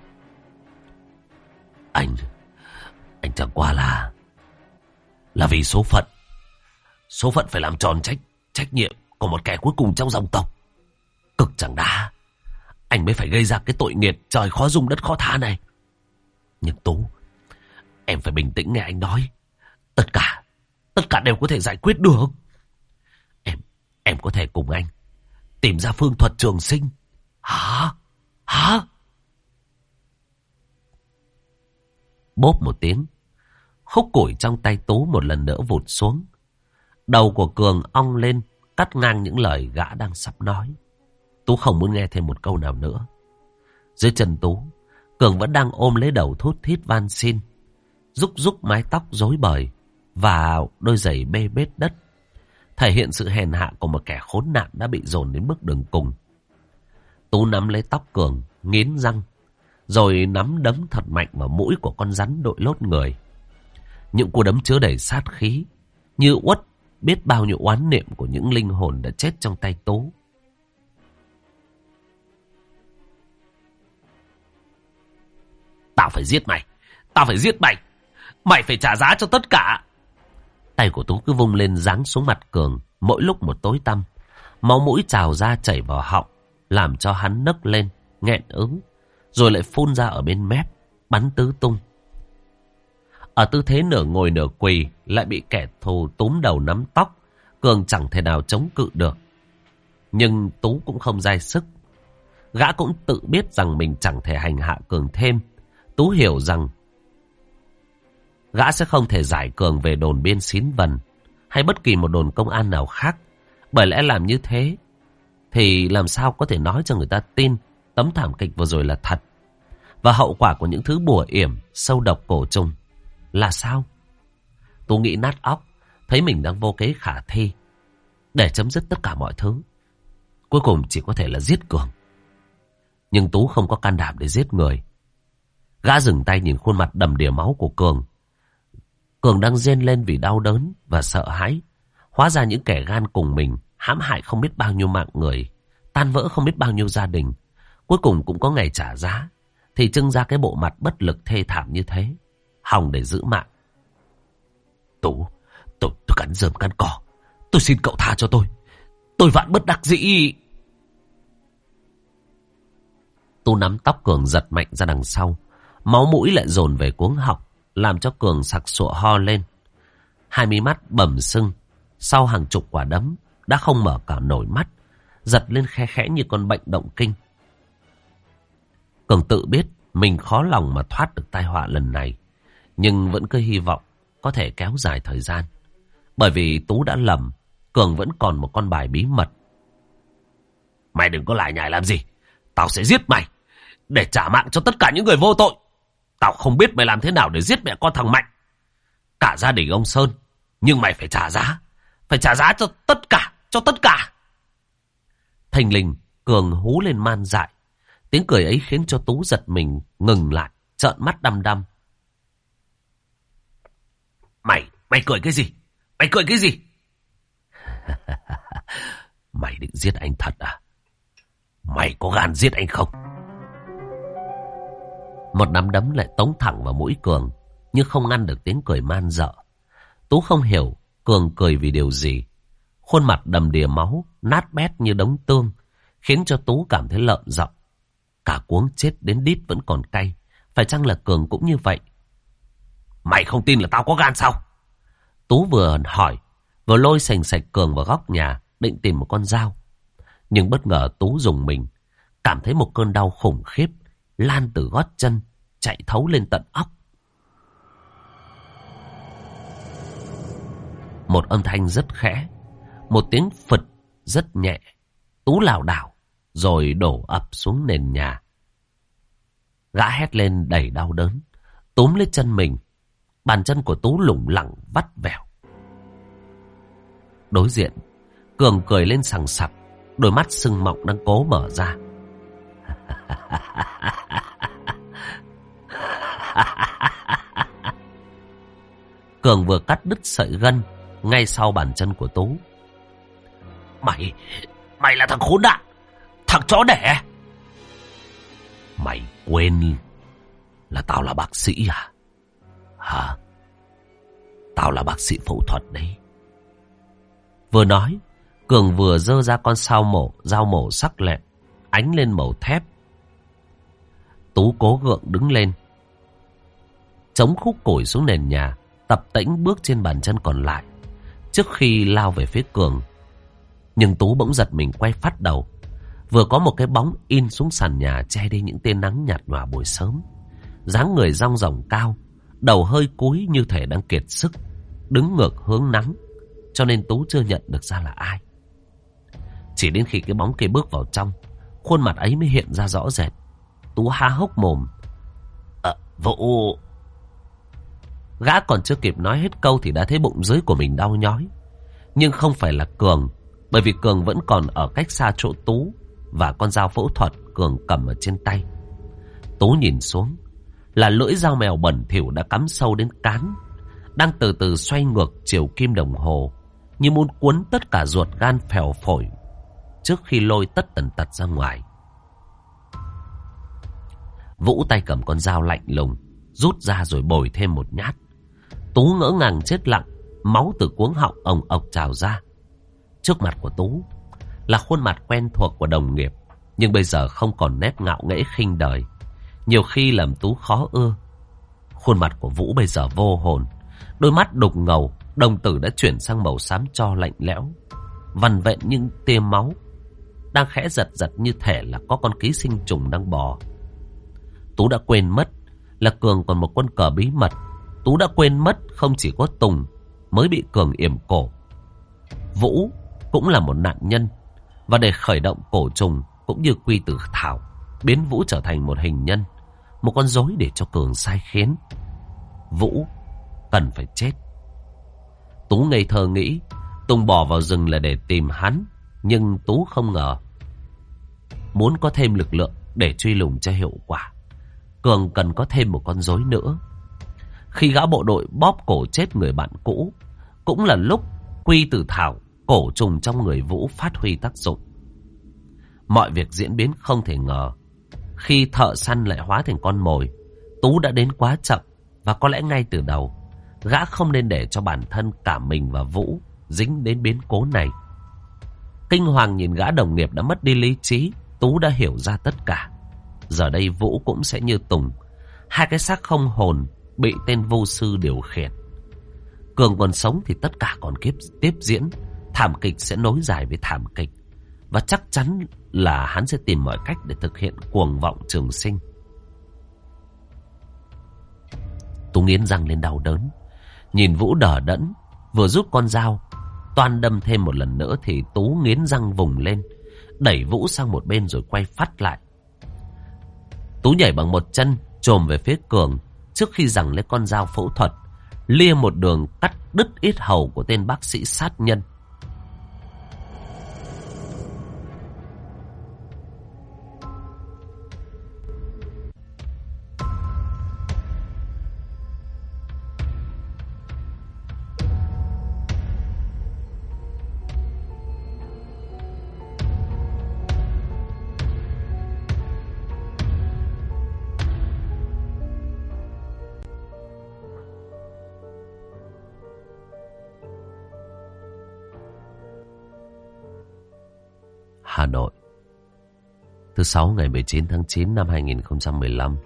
Anh chẳng qua là vì số phận. Số phận phải làm tròn trách nhiệm của một kẻ cuối cùng trong dòng tộc. Cực chẳng đá, anh mới phải gây ra cái tội nghiệt trời khó dung đất khó tha này. Nhưng Tú, em phải bình tĩnh nghe anh nói. Tất cả đều có thể giải quyết được. Em có thể cùng anh tìm ra phương thuật trường sinh. Hả? Bốp một tiếng, khúc củi trong tay Tú một lần nữa vụt xuống. Đầu của Cường ong lên, cắt ngang những lời gã đang sắp nói. Tú không muốn nghe thêm một câu nào nữa. Dưới chân Tú, Cường vẫn đang ôm lấy đầu thút thít van xin, rúc mái tóc rối bời và đôi giày bê bết đất, thể hiện sự hèn hạ của một kẻ khốn nạn đã bị dồn đến bước đường cùng. Tú nắm lấy tóc Cường, nghiến răng, rồi nắm đấm thật mạnh vào mũi của con rắn đội lốt người. Những cú đấm chứa đầy sát khí, như uất biết bao nhiêu oán niệm của những linh hồn đã chết trong tay Tú. Tao phải giết mày. Mày phải trả giá cho tất cả. Tay của Tú cứ vung lên giáng xuống mặt Cường, mỗi lúc một tối tăm. Máu mũi trào ra chảy vào họng, làm cho hắn nấc lên, nghẹn ứ, rồi lại phun ra ở bên mép, bắn tứ tung. Ở tư thế nửa ngồi nửa quỳ, lại bị kẻ thù túm đầu nắm tóc. Cường chẳng thể nào chống cự được. Nhưng Tú cũng không dai sức. Gã cũng tự biết rằng mình chẳng thể hành hạ Cường thêm. Tú hiểu rằng Gã sẽ không thể giải Cường về đồn biên Xín Vần hay bất kỳ một đồn công an nào khác. Bởi lẽ làm như thế thì làm sao có thể nói cho người ta tin tấm thảm kịch vừa rồi là thật. Và hậu quả của những thứ bùa yểm, sâu độc cổ trùng là sao? Tú nghĩ nát óc, thấy mình đang vô kế khả thi để chấm dứt tất cả mọi thứ. Cuối cùng chỉ có thể là giết Cường. Nhưng Tú không có can đảm để giết người. Gã dừng tay nhìn khuôn mặt đầm đìa máu của Cường. Cường đang rên lên vì đau đớn và sợ hãi. Hóa ra những kẻ gan cùng mình hãm hại không biết bao nhiêu mạng người, tan vỡ không biết bao nhiêu gia đình, cuối cùng cũng có ngày trả giá, thì trưng ra cái bộ mặt bất lực thê thảm như thế, hòng để giữ mạng. Tú, tôi cắn rơm cắn cỏ, tôi xin cậu tha cho tôi vạn bất đắc dĩ. Tú nắm tóc Cường giật mạnh ra đằng sau, máu mũi lại dồn về cuống họng, làm cho Cường sặc sụa ho lên. Hai mí mắt bầm sưng, sau hàng chục quả đấm đã không mở cả nổi mắt, giật lên khe khẽ như con bệnh động kinh. Cường tự biết mình khó lòng mà thoát được tai họa lần này, nhưng vẫn cứ hy vọng có thể kéo dài thời gian. Bởi vì Tú đã lầm, Cường vẫn còn một con bài bí mật. Mày đừng có lại nhải làm gì, tao sẽ giết mày để trả mạng cho tất cả những người vô tội. Tao không biết mày làm thế nào để giết mẹ con thằng Mạnh, cả gia đình ông Sơn, nhưng mày phải trả giá. Phải trả giá cho tất cả. Thình lình, Cường hú lên man dại. Tiếng cười ấy khiến cho Tú giật mình, ngừng lại, trợn mắt đăm đăm. Mày cười cái gì? Mày cười cái gì? Mày định giết anh thật à? Mày có gan giết anh không? Một nắm đấm lại tống thẳng vào mũi Cường, nhưng không ngăn được tiếng cười man dợ. Tú không hiểu Cường cười vì điều gì. Khuôn mặt đầm đìa máu, nát bét như đống tương, khiến cho Tú cảm thấy lợm giọng. Cả cuống chết đến đít vẫn còn cay. Phải chăng là Cường cũng như vậy? Mày không tin là tao có gan sao? Tú vừa hỏi, vừa lôi sành sạch Cường vào góc nhà, định tìm một con dao. Nhưng bất ngờ Tú dùng mình, cảm thấy một cơn đau khủng khiếp lan từ gót chân, chạy thấu lên tận óc. Một âm thanh rất khẽ, một tiếng phật rất nhẹ. Tú lảo đảo rồi đổ ập xuống nền nhà. Gã hét lên đầy đau đớn, túm lấy chân mình. Bàn chân của Tú lủng lẳng vắt vẻo. Đối diện, Cường cười lên sằng sặc, đôi mắt sưng mọng đang cố mở ra. Cường vừa cắt đứt sợi gân ngay sau bàn chân của Tú. Mày là thằng khốn nạn, thằng chó đẻ. Mày quên là tao là bác sĩ à? Hả? Tao là bác sĩ phẫu thuật đấy. Vừa nói, Cường vừa giơ ra con dao mổ sắc lẹm, ánh lên màu thép. Tú cố gượng đứng lên, chống khúc củi xuống nền nhà, tập tễnh bước trên bàn chân còn lại, trước khi lao về phía Cường. Nhưng Tú bỗng giật mình quay phát đầu. Vừa có một cái bóng in xuống sàn nhà, che đi những tia nắng nhạt nhòa buổi sớm. Dáng người rong ròng cao, đầu hơi cúi như thể đang kiệt sức, đứng ngược hướng nắng, cho nên Tú chưa nhận được ra là ai. Chỉ đến khi cái bóng kia bước vào trong, khuôn mặt ấy mới hiện ra rõ rệt. Tú há hốc mồm. Vũ... Gã còn chưa kịp nói hết câu thì đã thấy bụng dưới của mình đau nhói. Nhưng không phải là Cường, bởi vì Cường vẫn còn ở cách xa chỗ Tú và con dao phẫu thuật Cường cầm ở trên tay. Tú nhìn xuống, là lưỡi dao mèo bẩn thỉu đã cắm sâu đến cán, đang từ từ xoay ngược chiều kim đồng hồ, như muốn cuốn tất cả ruột gan phèo phổi trước khi lôi tất tần tật ra ngoài. Vũ tay cầm con dao lạnh lùng, rút ra rồi bồi thêm một nhát. Tú ngỡ ngàng chết lặng, máu từ cuống họng ồng ộc trào ra. Trước mặt của Tú là khuôn mặt quen thuộc của đồng nghiệp, nhưng bây giờ không còn nét ngạo nghễ khinh đời, nhiều khi làm Tú khó ưa. Khuôn mặt của Vũ bây giờ vô hồn, đôi mắt đục ngầu, đồng tử đã chuyển sang màu xám tro lạnh lẽo, vằn vện những tia máu đang khẽ giật giật như thể là có con ký sinh trùng đang bò. Tú đã quên mất là Cường còn một quân cờ bí mật Tú đã quên mất không chỉ có Tùng mới bị Cường yểm cổ, Vũ cũng là một nạn nhân. Và để khởi động cổ trùng cũng như Quy Tử Thảo, biến Vũ trở thành một hình nhân, một con rối để cho Cường sai khiến, Vũ cần phải chết. Tú ngây thơ nghĩ Tùng bỏ vào rừng là để tìm hắn. Nhưng Tú không ngờ, muốn có thêm lực lượng để truy lùng cho hiệu quả, Cường cần có thêm một con rối nữa. Khi gã bộ đội bóp cổ chết người bạn cũ, cũng là lúc Quy Tử Thảo, cổ trùng trong người Vũ, phát huy tác dụng. Mọi việc diễn biến không thể ngờ. Khi thợ săn lại hóa thành con mồi, Tú đã đến quá chậm. Và có lẽ ngay từ đầu, gã không nên để cho bản thân cả mình và Vũ dính đến biến cố này. Kinh hoàng nhìn gã đồng nghiệp đã mất đi lý trí, Tú đã hiểu ra tất cả. Giờ đây Vũ cũng sẽ như Tùng, hai cái xác không hồn bị tên vô sư điều khiển. Cường còn sống thì tất cả còn tiếp diễn. Thảm kịch sẽ nối dài với thảm kịch. Và chắc chắn là hắn sẽ tìm mọi cách để thực hiện cuồng vọng trường sinh. Tú nghiến răng lên đau đớn, nhìn Vũ đờ đẫn, vừa rút con dao toan đâm thêm một lần nữa thì Tú nghiến răng vùng lên, đẩy Vũ sang một bên rồi quay phát lại. Tú nhảy bằng một chân chồm về phía Cường, trước khi giằng lấy con dao phẫu thuật, lia một đường cắt đứt yết hầu của tên bác sĩ sát nhân. Hà Nội, thứ Sáu ngày 19 tháng 9 năm 2015.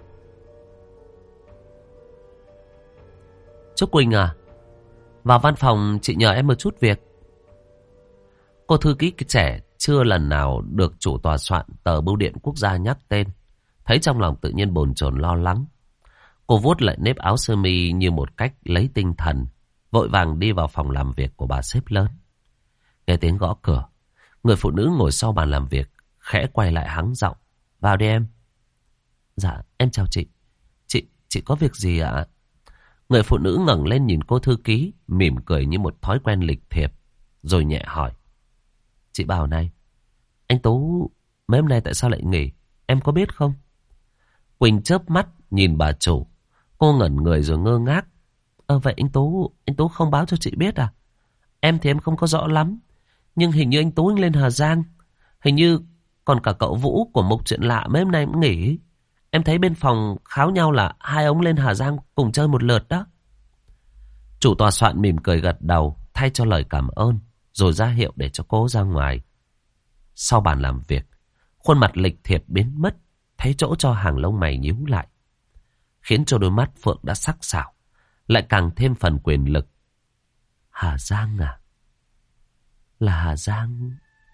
Trúc Quỳnh à, vào văn phòng chị nhờ em một chút việc. Cô thư ký trẻ chưa lần nào được chủ tòa soạn tờ Bưu điện Quốc gia nhắc tên, thấy trong lòng tự nhiên bồn chồn lo lắng. Cô vuốt lại nếp áo sơ mi như một cách lấy tinh thần, vội vàng đi vào phòng làm việc của bà sếp lớn. Nghe tiếng gõ cửa, người phụ nữ ngồi sau bàn làm việc khẽ quay lại hắng giọng: "Vào đi em." "Dạ, em chào chị. Chị có việc gì ạ?" Người phụ nữ ngẩng lên nhìn cô thư ký, mỉm cười như một thói quen lịch thiệp, rồi nhẹ hỏi: "Chị bảo này, anh Tú mấy hôm nay tại sao lại nghỉ, em có biết không?" Quỳnh chớp mắt nhìn bà chủ, cô ngẩn người rồi ngơ ngác: Vậy anh Tú không báo cho chị biết à?" "Em thì em không có rõ lắm, nhưng hình như anh Tú lên Hà Giang. Hình như còn cả cậu Vũ của Mục Chuyện Lạ mấy hôm nay cũng nghỉ. Em thấy bên phòng kháo nhau là hai ông lên Hà Giang cùng chơi một lượt đó." Chủ tòa soạn mỉm cười gật đầu thay cho lời cảm ơn, rồi ra hiệu để cho cô ra ngoài. Sau bàn làm việc, khuôn mặt lịch thiệp biến mất, thấy chỗ cho hàng lông mày nhíu lại, khiến cho đôi mắt Phượng đã sắc sảo lại càng thêm phần quyền lực. Hà Giang à? Là Hà Giang.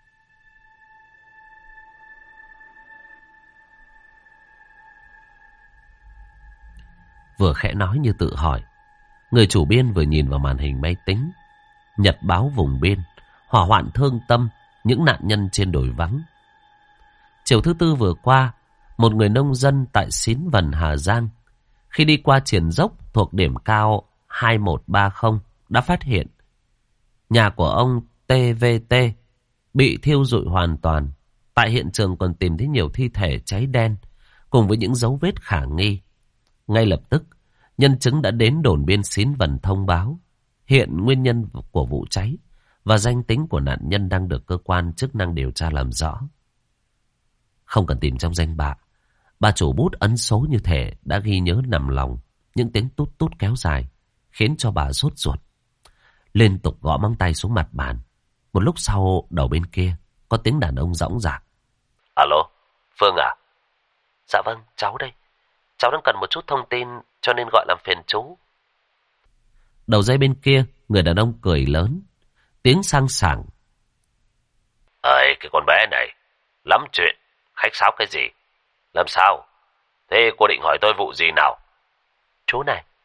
Vừa khẽ nói như tự hỏi, người chủ biên vừa nhìn vào màn hình máy tính. Nhật báo vùng biên, hỏa hoạn thương tâm, những nạn nhân trên đồi vắng. Chiều thứ Tư vừa qua, một người nông dân tại Xín Vần, Hà Giang, khi đi qua triền dốc thuộc điểm cao 2130 đã phát hiện nhà của ông TVT bị thiêu rụi hoàn toàn. Tại hiện trường còn tìm thấy nhiều thi thể cháy đen cùng với những dấu vết khả nghi. Ngay lập tức, nhân chứng đã đến đồn biên Xín Vần thông báo. Hiện nguyên nhân của vụ cháy và danh tính của nạn nhân đang được cơ quan chức năng điều tra làm rõ. Không cần tìm trong danh bạ, bà chủ bút ấn số như thể đã ghi nhớ nằm lòng. Những tiếng tút tút kéo dài khiến cho bà sốt ruột, liên tục gõ móng tay xuống mặt bàn. Một lúc sau, đầu bên kia có tiếng đàn ông dõng dạc: "Alo, Phương à?" "Dạ vâng, cháu đây. Cháu đang cần một chút thông tin cho nên gọi làm phiền chú." Đầu dây bên kia, người đàn ông cười lớn, tiếng sang sảng: "Ơi, cái con bé này, lắm chuyện, khách sáo cái gì? Làm sao? Thế cô định hỏi tôi vụ gì nào?"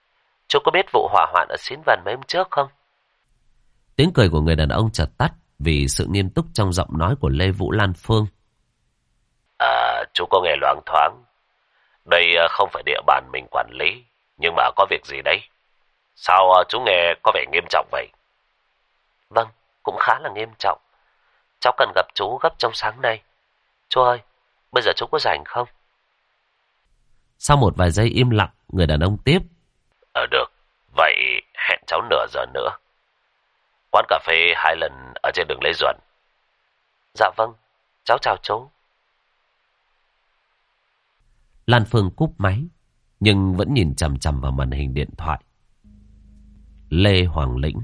Chú có biết vụ hỏa hoạn ở Xín Vần mấy hôm trước không? Tiếng cười của người đàn ông chợt tắt vì sự nghiêm túc trong giọng nói của Lê Vũ Lan Phương. Chú có nghe loáng thoáng. Đây không phải địa bàn mình quản lý, nhưng mà có việc gì đấy? Sao chú nghe có vẻ nghiêm trọng vậy? Vâng, cũng khá là nghiêm trọng. Cháu cần gặp chú gấp trong sáng nay. Chú ơi, bây giờ chú có rảnh không? Sau một vài giây im lặng, người đàn ông tiếp. Được, vậy hẹn cháu nửa giờ nữa. Quán cà phê 2 lần ở trên đường Lê Duẩn. Dạ vâng, cháu chào chú. Lan Phương cúp máy, nhưng vẫn nhìn chằm chằm vào màn hình điện thoại. Lê Hoàng Lĩnh.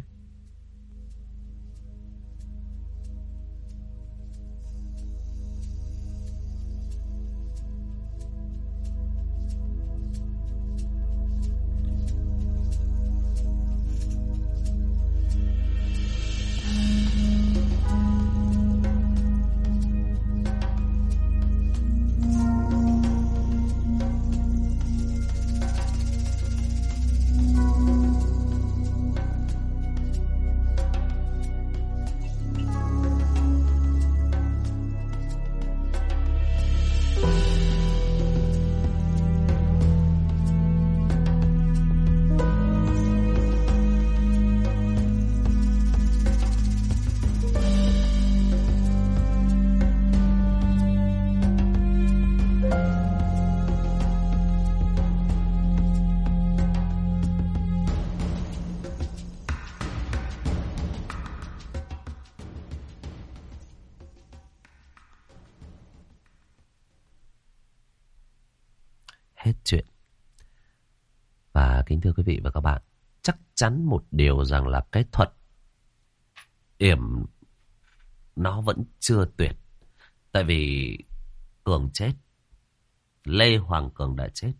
Hết chuyện. Và kính thưa quý vị và các bạn, chắc chắn một điều rằng là cái thuật yểm nó vẫn chưa tuyệt. Tại vì Cường chết, Lê Hoàng Cường đã chết,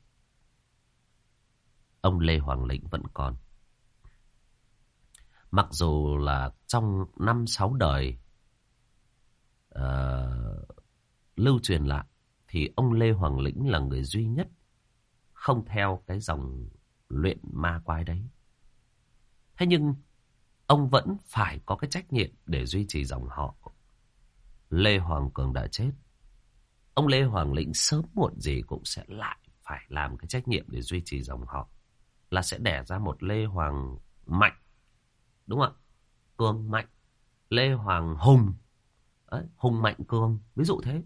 ông Lê Hoàng Lĩnh vẫn còn. Mặc dù là trong 5-6 đời lưu truyền lại thì ông Lê Hoàng Lĩnh là người duy nhất không theo cái dòng luyện ma quái đấy. Thế nhưng ông vẫn phải có cái trách nhiệm để duy trì dòng họ. Lê Hoàng Cường đã chết, ông Lê Hoàng Lĩnh sớm muộn gì cũng sẽ lại phải làm cái trách nhiệm để duy trì dòng họ, là sẽ đẻ ra một Lê Hoàng Mạnh, đúng không ạ? Cường Mạnh, Lê Hoàng Hùng. Đấy, Hùng Mạnh Cường, ví dụ thế.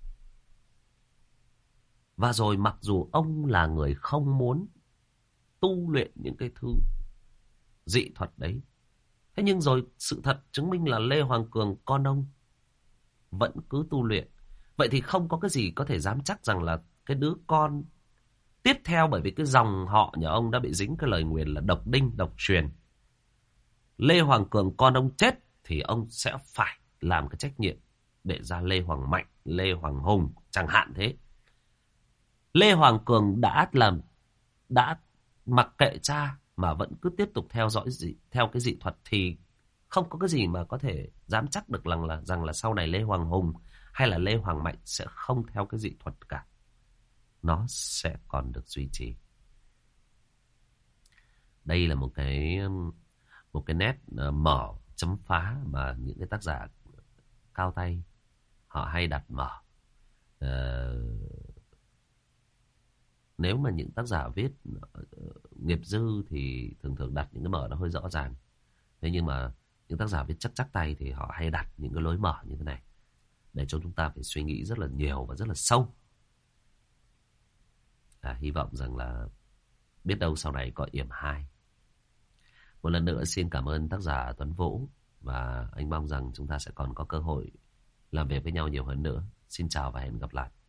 Và rồi mặc dù ông là người không muốn tu luyện những cái thứ dị thuật đấy, thế nhưng rồi sự thật chứng minh là Lê Hoàng Cường con ông vẫn cứ tu luyện. Vậy thì không có cái gì có thể dám chắc rằng là cái đứa con tiếp theo, bởi vì cái dòng họ nhà ông đã bị dính cái lời nguyền là độc đinh, độc truyền. Lê Hoàng Cường con ông chết thì ông sẽ phải làm cái trách nhiệm để ra Lê Hoàng Mạnh, Lê Hoàng Hùng chẳng hạn thế. Lê Hoàng Cường đã mặc kệ cha mà vẫn cứ tiếp tục theo dõi theo cái dị thuật thì không có cái gì mà có thể dám chắc được rằng là sau này Lê Hoàng Hùng hay là Lê Hoàng Mạnh sẽ không theo cái dị thuật cả. Nó sẽ còn được duy trì. Đây là một cái nét mở chấm phá mà những cái tác giả cao tay họ hay đặt mở. Nếu mà những tác giả viết nghiệp dư thì thường thường đặt những cái mở nó hơi rõ ràng. Thế nhưng mà những tác giả viết chắc tay thì họ hay đặt những cái lối mở như thế này để cho chúng ta phải suy nghĩ rất là nhiều và rất là sâu. Hy vọng rằng là biết đâu sau này có yểm 2. Một lần nữa xin cảm ơn tác giả Tuấn Vũ, và anh mong rằng chúng ta sẽ còn có cơ hội làm việc với nhau nhiều hơn nữa. Xin chào và hẹn gặp lại.